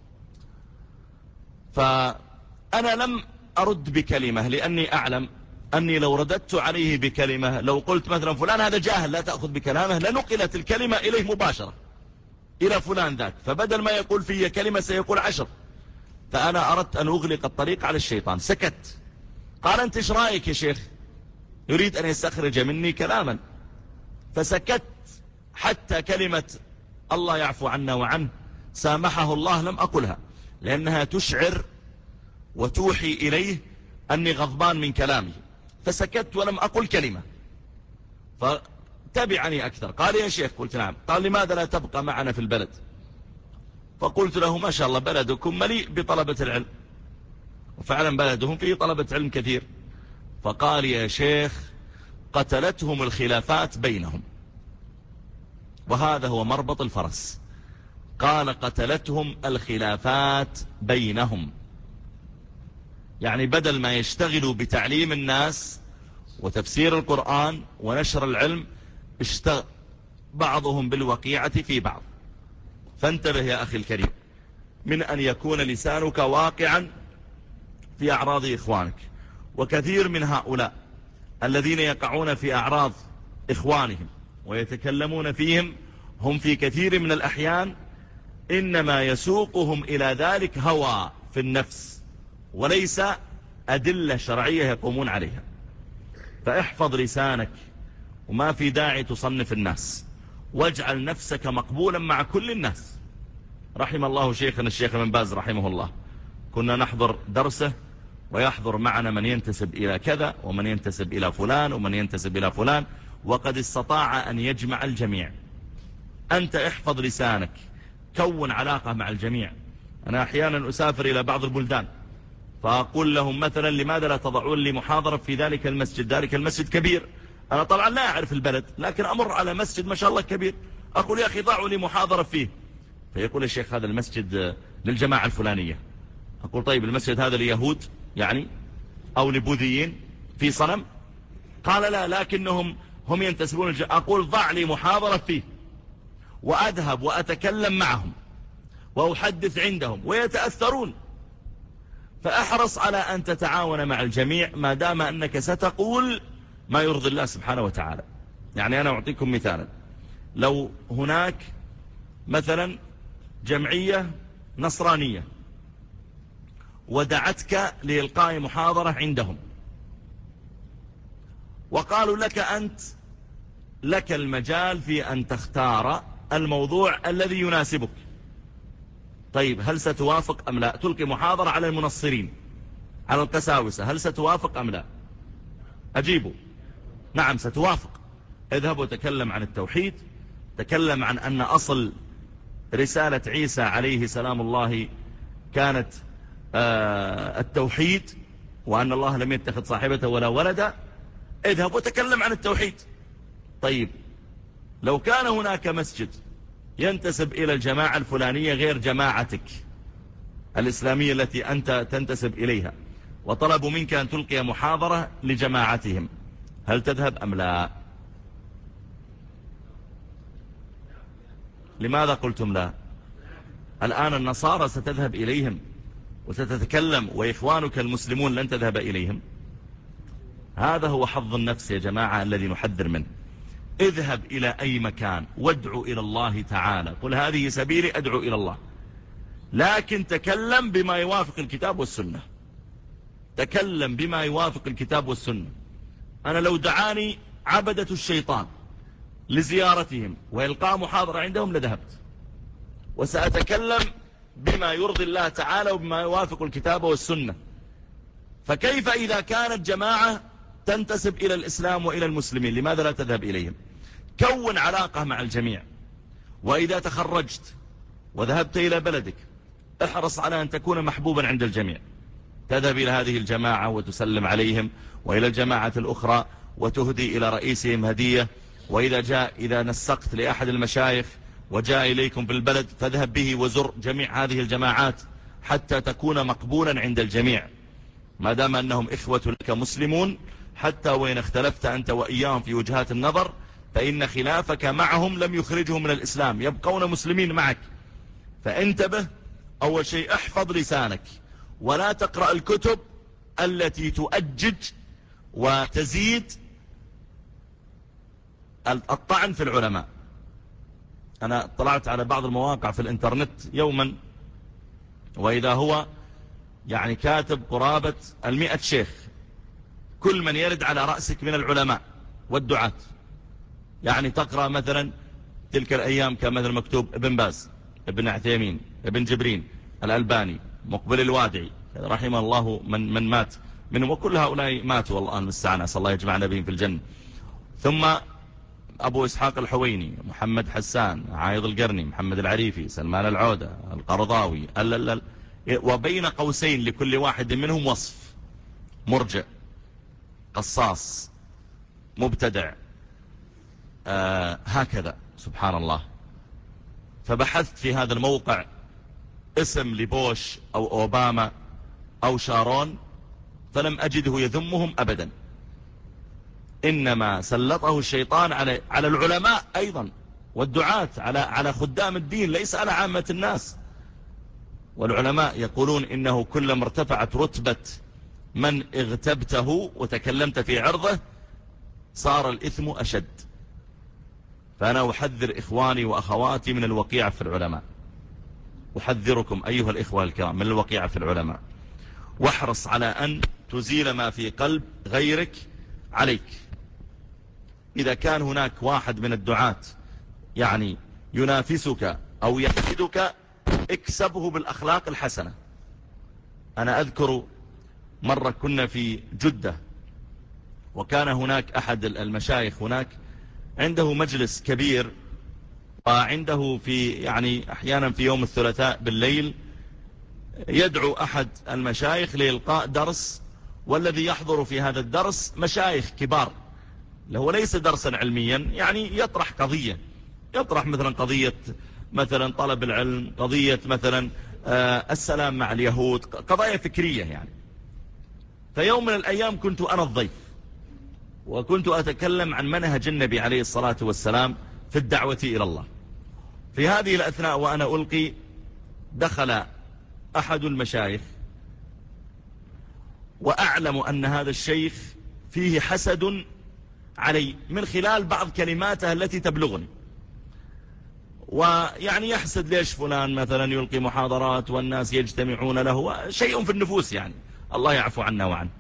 S1: فأنا لم أرد بكلمة، لأني أعلم أني لو رددت عليه بكلمة، لو قلت مثلا فلان هذا جاهل لا تأخذ بكلامه، لنقلت الكلمة إليه مباشرة إلى فلان ذاك، فبدل ما يقول في كلمة سيقول 10. فأنا أردت أن أغلق الطريق على الشيطان، سكت. قال أنت ايش رأيك يا شيخ؟ يريد أن يستخرج مني كلاما، فسكت حتى كلمة الله يعفو عنا وعنه سامحه الله لم أقلها، لأنها تشعر وتوحي إليه أني غضبان من كلامي، فسكت ولم أقل كلمة. فتبعني أكثر، قال يا شيخ، قلت نعم. قال لماذا لا تبقى معنا في البلد؟ فقلت له ما شاء الله بلدكم مليء بطلبة العلم، وفعلا بلدهم فيه طلبة علم كثير. فقال يا شيخ قتلتهم الخلافات بينهم، وهذا هو مربط الفرس. قال قتلتهم الخلافات بينهم. يعني بدل ما يشتغلوا بتعليم الناس وتفسير القرآن ونشر العلم، اشتغل بعضهم بالوقيعة في بعض. فانتبه يا أخي الكريم من أن يكون لسانك واقعا في أعراض إخوانك. وكثير من هؤلاء الذين يقعون في أعراض إخوانهم ويتكلمون فيهم، هم في كثير من الأحيان إنما يسوقهم إلى ذلك هوى في النفس، وليس أدلة شرعية يقومون عليها. فاحفظ لسانك، وما في داعي تصنف الناس، واجعل نفسك مقبولا مع كل الناس. رحم الله شيخنا الشيخ ابن باز رحمه الله، كنا نحضر درسه ويحضر معنا من ينتسب إلى كذا ومن ينتسب إلى فلان ومن ينتسب إلى فلان، وقد استطاع أن يجمع الجميع. أنت احفظ لسانك، كون علاقة مع الجميع. أنا أحيانا أسافر إلى بعض البلدان فأقول لهم مثلا لماذا لا تضعون لي محاضرة في ذلك المسجد، ذلك المسجد كبير. أنا طبعا لا أعرف البلد، لكن أمر على مسجد ما شاء الله كبير، أقول يا أخي ضعوا لي محاضرة فيه. فيقول الشيخ هذا المسجد للجماعة الفلانية. أقول طيب المسجد هذا ليهود يعني أو لبوذيين في صنم؟ قال لا، لكنهم هم ينتسبون أقول ضع لي محاضرة فيه، وأذهب وأتكلم معهم وأحدث عندهم ويتأثرون. فأحرص على أن تتعاون مع الجميع ما دام أنك ستقول ما يرضي الله سبحانه وتعالى. يعني أنا أعطيكم مثالا، لو هناك مثلا جمعية نصرانية ودعتك لإلقاء محاضرة عندهم، وقالوا لك أنت لك المجال في أن تختار الموضوع الذي يناسبك، طيب هل ستوافق أم لا؟ تلقي محاضرة على المنصرين، على القساوسة، هل ستوافق أم لا؟ أجيبوا نعم ستوافق. اذهب وتكلم عن التوحيد، تكلم عن أن أصل رسالة عيسى عليه سلام الله كانت التوحيد، وأن الله لم يتخذ صاحبة ولا ولدا. اذهب وتكلم عن التوحيد. طيب لو كان هناك مسجد ينتسب إلى الجماعة الفلانية غير جماعتك الإسلامية التي أنت تنتسب إليها، وطلبوا منك أن تلقي محاضرة لجماعتهم، هل تذهب أم لا؟ لماذا قلتم لا؟ الآن النصارى ستذهب إليهم وستتكلم، وإخوانك المسلمون لن تذهب إليهم. هذا هو حظ النفس يا جماعة الذي نحذر منه. اذهب إلى أي مكان وادعو إلى الله تعالى، قل هذه سبيلي أدعو إلى الله، لكن تكلم بما يوافق الكتاب والسنة. تكلم بما يوافق الكتاب والسنة. أنا لو دعاني عبدة الشيطان لزيارتهم وإلقاء محاضرة عندهم لذهبت، وسأتكلم بما يرضي الله تعالى وبما يوافق الكتاب والسنة. فكيف إذا كانت جماعة تنتسب إلى الإسلام وإلى المسلمين، لماذا لا تذهب إليهم؟ كون علاقة مع الجميع. وإذا تخرجت وذهبت إلى بلدك احرص على أن تكون محبوبا عند الجميع، تذهب إلى هذه الجماعة وتسلم عليهم، وإلى الجماعة الأخرى وتهدي إلى رئيسهم هدية. إذا نسقت لأحد المشايخ وجاء إليكم في البلد فاذهب به وزر جميع هذه الجماعات حتى تكون مقبولا عند الجميع، ما دام أنهم إخوة لك مسلمون. حتى وإن اختلفت أنت وإياهم في وجهات النظر، فإن خلافك معهم لم يخرجهم من الإسلام، يبقون مسلمين معك. فانتبه، أول شيء احفظ لسانك، ولا تقرأ الكتب التي تؤجج وتزيد الطعن في العلماء. أنا طلعت على بعض المواقع في الإنترنت يوما، وإذا هو يعني كاتب قرابة 100 شيخ، كل من يرد على رأسك من العلماء والدعاة. يعني تقرأ مثلا تلك الأيام كان مثلا مكتوب ابن باز، ابن عثيمين، ابن جبرين، الألباني، مقبل الوادعي رحمه الله من مات منهم، وكل هؤلاء ماتوا والله المستعان، أسأل الله يجمعنا بهم في الجنة. ثم أبو إسحاق الحويني، محمد حسان، عايض القرني، محمد العريفي، سلمان العودة، القرضاوي، وبين قوسين لكل واحد منهم وصف: مرجع، قصاص، مبتدع، هكذا سبحان الله. فبحثت في هذا الموقع اسم لبوش أو أوباما أو شارون، فلم أجده يذمهم أبدا، إنما سلطه الشيطان على العلماء أيضا والدعاة، على خدام الدين، ليس على عامة الناس. والعلماء يقولون إنه كلما ارتفعت رتبة من اغتبته وتكلمت في عرضه صار الإثم أشد. فأنا أحذر إخواني وأخواتي من الوقيعة في العلماء، أحذركم أيها الإخوة الكرام من الوقيعة في العلماء، واحرص على أن تزيل ما في قلب غيرك عليك. إذا كان هناك واحد من الدعاة يعني ينافسك أو يحسدك اكسبه بالأخلاق الحسنة. أنا أذكر مرة كنا في جدة، وكان هناك أحد المشايخ هناك عنده مجلس كبير، وعنده في يعني أحيانا في يوم الثلاثاء بالليل يدعو أحد المشايخ لإلقاء درس، والذي يحضر في هذا الدرس مشايخ كبار، هو ليس درسا علميا، يعني يطرح قضية، يطرح مثلا قضية مثلا طلب العلم، قضية مثلا السلام مع اليهود، قضايا فكرية يعني. فيوم من الأيام كنت أنا الضيف، وكنت أتكلم عن منهج النبي عليه الصلاة والسلام في الدعوة إلى الله. في هذه الأثناء وأنا ألقي دخل أحد المشايخ، وأعلم أن هذا الشيخ فيه حسد علي من خلال بعض كلماته التي تبلغني، ويعني يحسد ليش فلان مثلا يلقي محاضرات والناس يجتمعون له، شيء في النفوس يعني، الله يعفو عنا وعنه.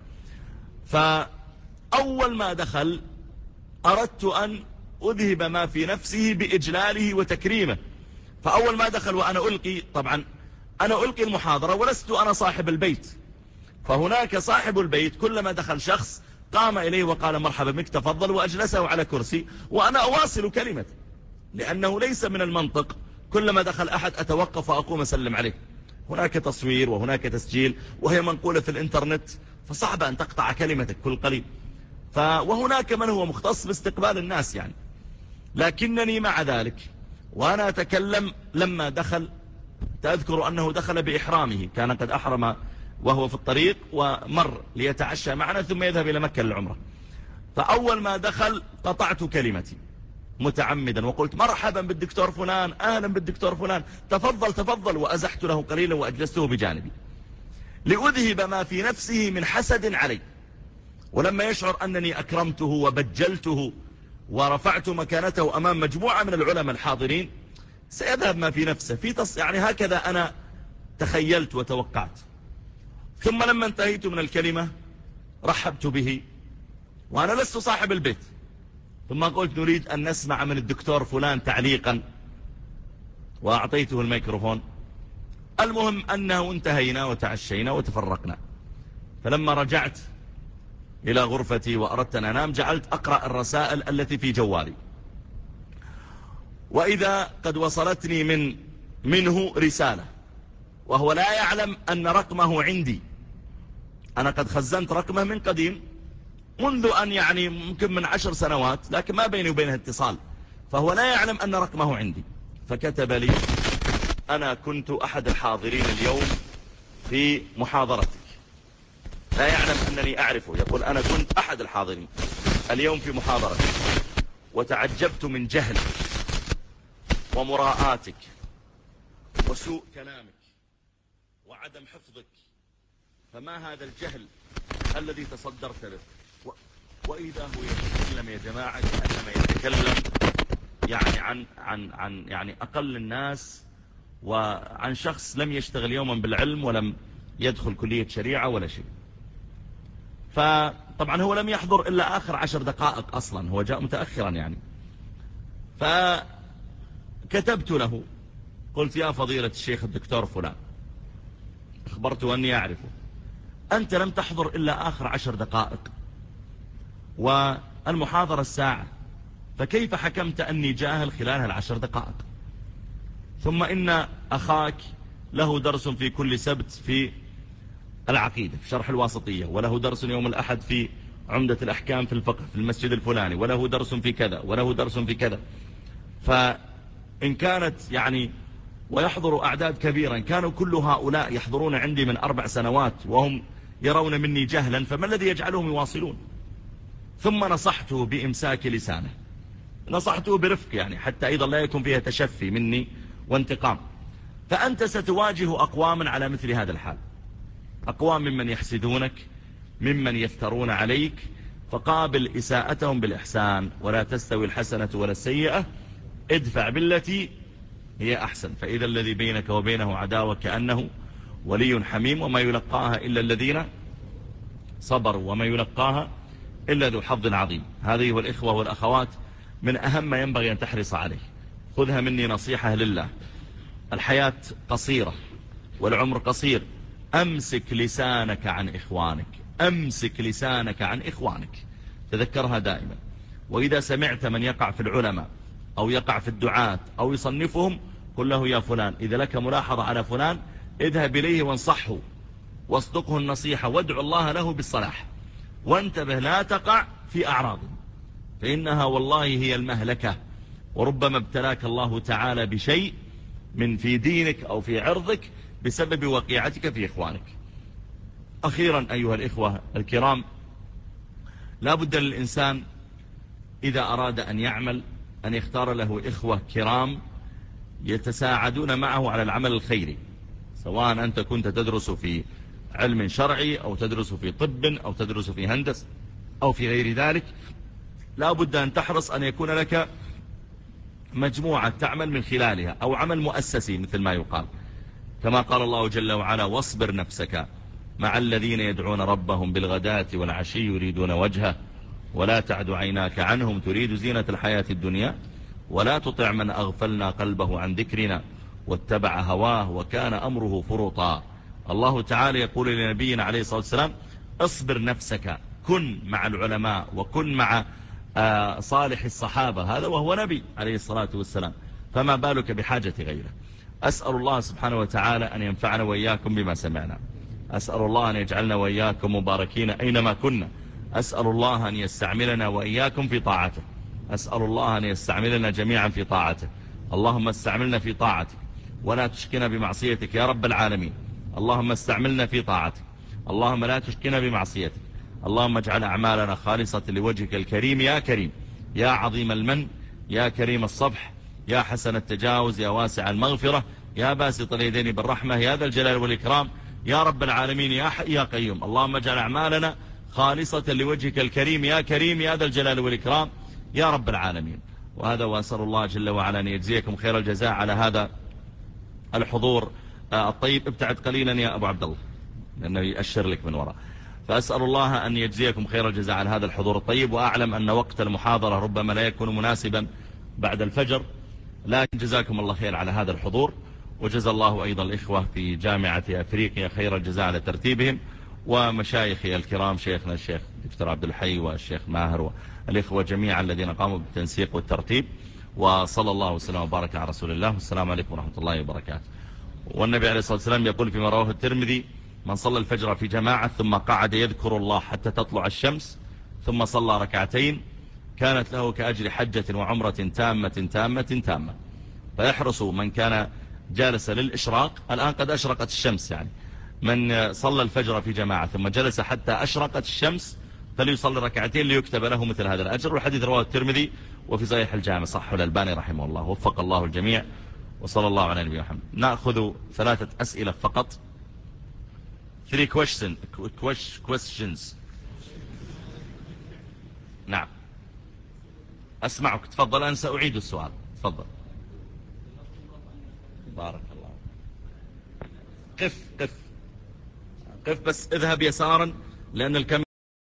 S1: فأول ما دخل أردت أن أذهب ما في نفسه بإجلاله وتكريمه. فأول ما دخل وأنا ألقي، طبعا أنا ألقي المحاضرة ولست أنا صاحب البيت، فهناك صاحب البيت كلما دخل شخص قام إليه وقال مرحبا بك تفضل، وأجلسه على كرسي وأنا أواصل كلمته، لأنه ليس من المنطق كلما دخل أحد أتوقف وأقوم أسلم عليه. هناك تصوير وهناك تسجيل وهي منقولة في الإنترنت، فصعب أن تقطع كلمتك كل قليل. وهناك من هو مختص باستقبال الناس يعني. لكنني مع ذلك وأنا أتكلم لما دخل، تذكر أنه دخل بإحرامه، كان قد أحرم وهو في الطريق ومر ليتعشى معنا ثم يذهب إلى مكة للعمرة. فأول ما دخل قطعت كلمتي متعمدا وقلت مرحبا بالدكتور فلان، أهلا بالدكتور فلان، تفضل تفضل، وأزحت له قليلا وأجلسته بجانبي لأذهب ما في نفسه من حسد علي. ولما يشعر أنني أكرمته وبجلته ورفعت مكانته أمام مجموعة من العلماء الحاضرين سيذهب ما في نفسه يعني هكذا أنا تخيلت وتوقعت. ثم لما انتهيت من الكلمة رحبت به وأنا لست صاحب البيت، ثم قلت نريد أن نسمع من الدكتور فلان تعليقا، وأعطيته الميكروفون. المهم أنه انتهينا وتعشينا وتفرقنا. فلما رجعت إلى غرفتي وأردت أن أنام جعلت أقرأ الرسائل التي في جوالي، وإذا قد وصلتني منه رسالة، وهو لا يعلم أن رقمه عندي، أنا قد خزنت رقمه من قديم منذ أن يعني ممكن من 10 سنوات، لكن ما بيني وبينه اتصال، فهو لا يعلم أن رقمه عندي. فكتب لي أنا كنت أحد الحاضرين اليوم في محاضرتك، لا يعلم أنني أعرفه، يقول أنا كنت أحد الحاضرين اليوم في محاضرتك وتعجبت من جهلك ومراءاتك وسوء كلامك وعدم حفظك، فما هذا الجهل الذي تصدرت له؟ وإذا هو يتكلم يا جماعة كأنما يتكلم يعني عن يعني أقل الناس، وعن شخص لم يشتغل يوما بالعلم ولم يدخل كلية شريعة ولا شيء. فطبعا هو لم يحضر إلا آخر 10 دقائق أصلا، هو جاء متأخرا يعني. فكتبت له قلت يا فضيلة الشيخ الدكتور فلان، أخبرته أني أعرفه، أنت لم تحضر إلا آخر 10 دقائق والمحاضرة الساعة، فكيف حكمت أني جاهل خلال 10 دقائق؟ ثم إن أخاك له درس في كل سبت في العقيدة في شرح الواسطية، وله درس يوم الأحد في عمدة الأحكام في الفقه في المسجد الفلاني، وله درس في كذا وله درس في كذا. فإن كانت يعني ويحضر أعداد كبيرا، كانوا كل هؤلاء يحضرون عندي من 4 سنوات وهم يرون مني جهلا، فما الذي يجعلهم يواصلون؟ ثم نصحته بإمساك لسانه، نصحته برفق يعني حتى أيضا لا يكون فيها تشفي مني وانتقام. فأنت ستواجه أقواما على مثل هذا الحال، أقوام ممن يحسدونك، ممن يفترون عليك، فقابل إساءتهم بالإحسان. ولا تستوي الحسنة ولا السيئة، ادفع بالتي هي أحسن، فإذا الذي بينك وبينه عداوة كأنه ولي حميم. وما يلقاها إلا الذين صبروا وما يلقاها إلا ذو حظ عظيم. هذه والإخوة والأخوات من أهم ما ينبغي أن تحرص عليه. خذها مني نصيحة لله، الحياة قصيرة والعمر قصير. أمسك لسانك عن إخوانك، أمسك لسانك عن إخوانك، تذكرها دائما. وإذا سمعت من يقع في العلماء أو يقع في الدعاة أو يصنفهم، قل له يا فلان إذا لك ملاحظة على فلان اذهب إليه وانصحه واصدقه النصيحة وادعو الله له بالصلاح، وانتبه لا تقع في أعراضه، فإنها والله هي المهلكة. وربما ابتلاك الله تعالى بشيء من في دينك أو في عرضك بسبب وقيعتك في إخوانك. أخيرا أيها الإخوة الكرام، لا بد للإنسان إذا أراد أن يعمل أن يختار له إخوة كرام يتساعدون معه على العمل الخيري، سواء أنت كنت تدرس في علم شرعي أو تدرس في طب أو تدرس في هندسة أو في غير ذلك. لا بد أن تحرص أن يكون لك مجموعة تعمل من خلالها، أو عمل مؤسسي مثل ما يقال، كما قال الله جل وعلا واصبر نفسك مع الذين يدعون ربهم بالغداة والعشي يريدون وجهه ولا تعد عيناك عنهم تريد زينة الحياة الدنيا ولا تطع من أغفلنا قلبه عن ذكرنا واتبع هواه وكان أمره فرطا. الله تعالى يقول لنبينا عليه الصلاة والسلام اصبر نفسك، كن مع العلماء وكن مع صالح الصحابة، هذا وهو نبي عليه الصلاة والسلام، فما بالك بحاجة غيره. أسأل الله سبحانه وتعالى أن ينفعنا وإياكم بما سمعنا، أسأل الله أن يجعلنا وإياكم مباركين أينما كنا، أسأل الله أن يستعملنا وإياكم في طاعته، أسأل الله أن يستعملنا جميعا في طاعته. اللهم استعملنا في طاعتك ولا تشكنا بمعصيتك يا رب العالمين. اللهم استعملنا في طاعتك، اللهم لا تشكنا بمعصيتك. اللهم اجعل أعمالنا خالصة لوجهك الكريم يا كريم، يا عظيم المن، يا كريم الصفح، يا حسن التجاوز، يا واسع المغفرة، يا باسط اليدين بالرحمة، يا ذا الجلال والإكرام يا رب العالمين، يا حي يا قيوم. اللهم اجعل أعمالنا خالصة لوجهك الكريم يا كريم، يا ذا الجلال والإكرام يا رب العالمين. وهذا وأسأل الله جل وعلا أن يجزيكم خير الجزاء على هذا الحضور الطيب. ابتعد قليلا يا أبو عبد الله لأنه يأشر لك من وراء. فأسأل الله أن يجزيكم خير الجزاء على هذا الحضور الطيب. وأعلم أن وقت المحاضرة ربما لا يكون مناسبا بعد الفجر، لكن جزاكم الله خير على هذا الحضور. وجزا الله أيضا الإخوة في جامعة أفريقيا خير الجزاء على ترتيبهم، ومشايخي الكرام شيخنا الشيخ دكتور عبد الحي والشيخ ماهر والإخوة جميعا الذين قاموا بالتنسيق والترتيب. وصلى الله وسلم وبارك على رسول الله، والسلام عليكم ورحمة الله وبركاته. والنبي عليه الصلاة والسلام يقول فيما رواه الترمذي من صلى الفجر في جماعة ثم قعد يذكر الله حتى تطلع الشمس ثم صلى ركعتين كانت له كأجر حجة وعمرة تامة تامة تامة. فيحرص من كان جالس للإشراق، الآن قد أشرقت الشمس، يعني من صلى الفجر في جماعة ثم جلس حتى أشرقت الشمس فليصلي ركعتين ليكتب له مثل هذا الأجر. والحديث رواه الترمذي وفي صحيح الجامع صححه الألباني رحمه الله. وفق الله الجميع وصلى الله على نبينا محمد. نأخذ 3 أسئلة فقط. 3 questions. نعم أسمعك، تفضل. أنا سأعيد السؤال، تفضل. بارك الله. قف بس اذهب يسارا لأن الكاميرا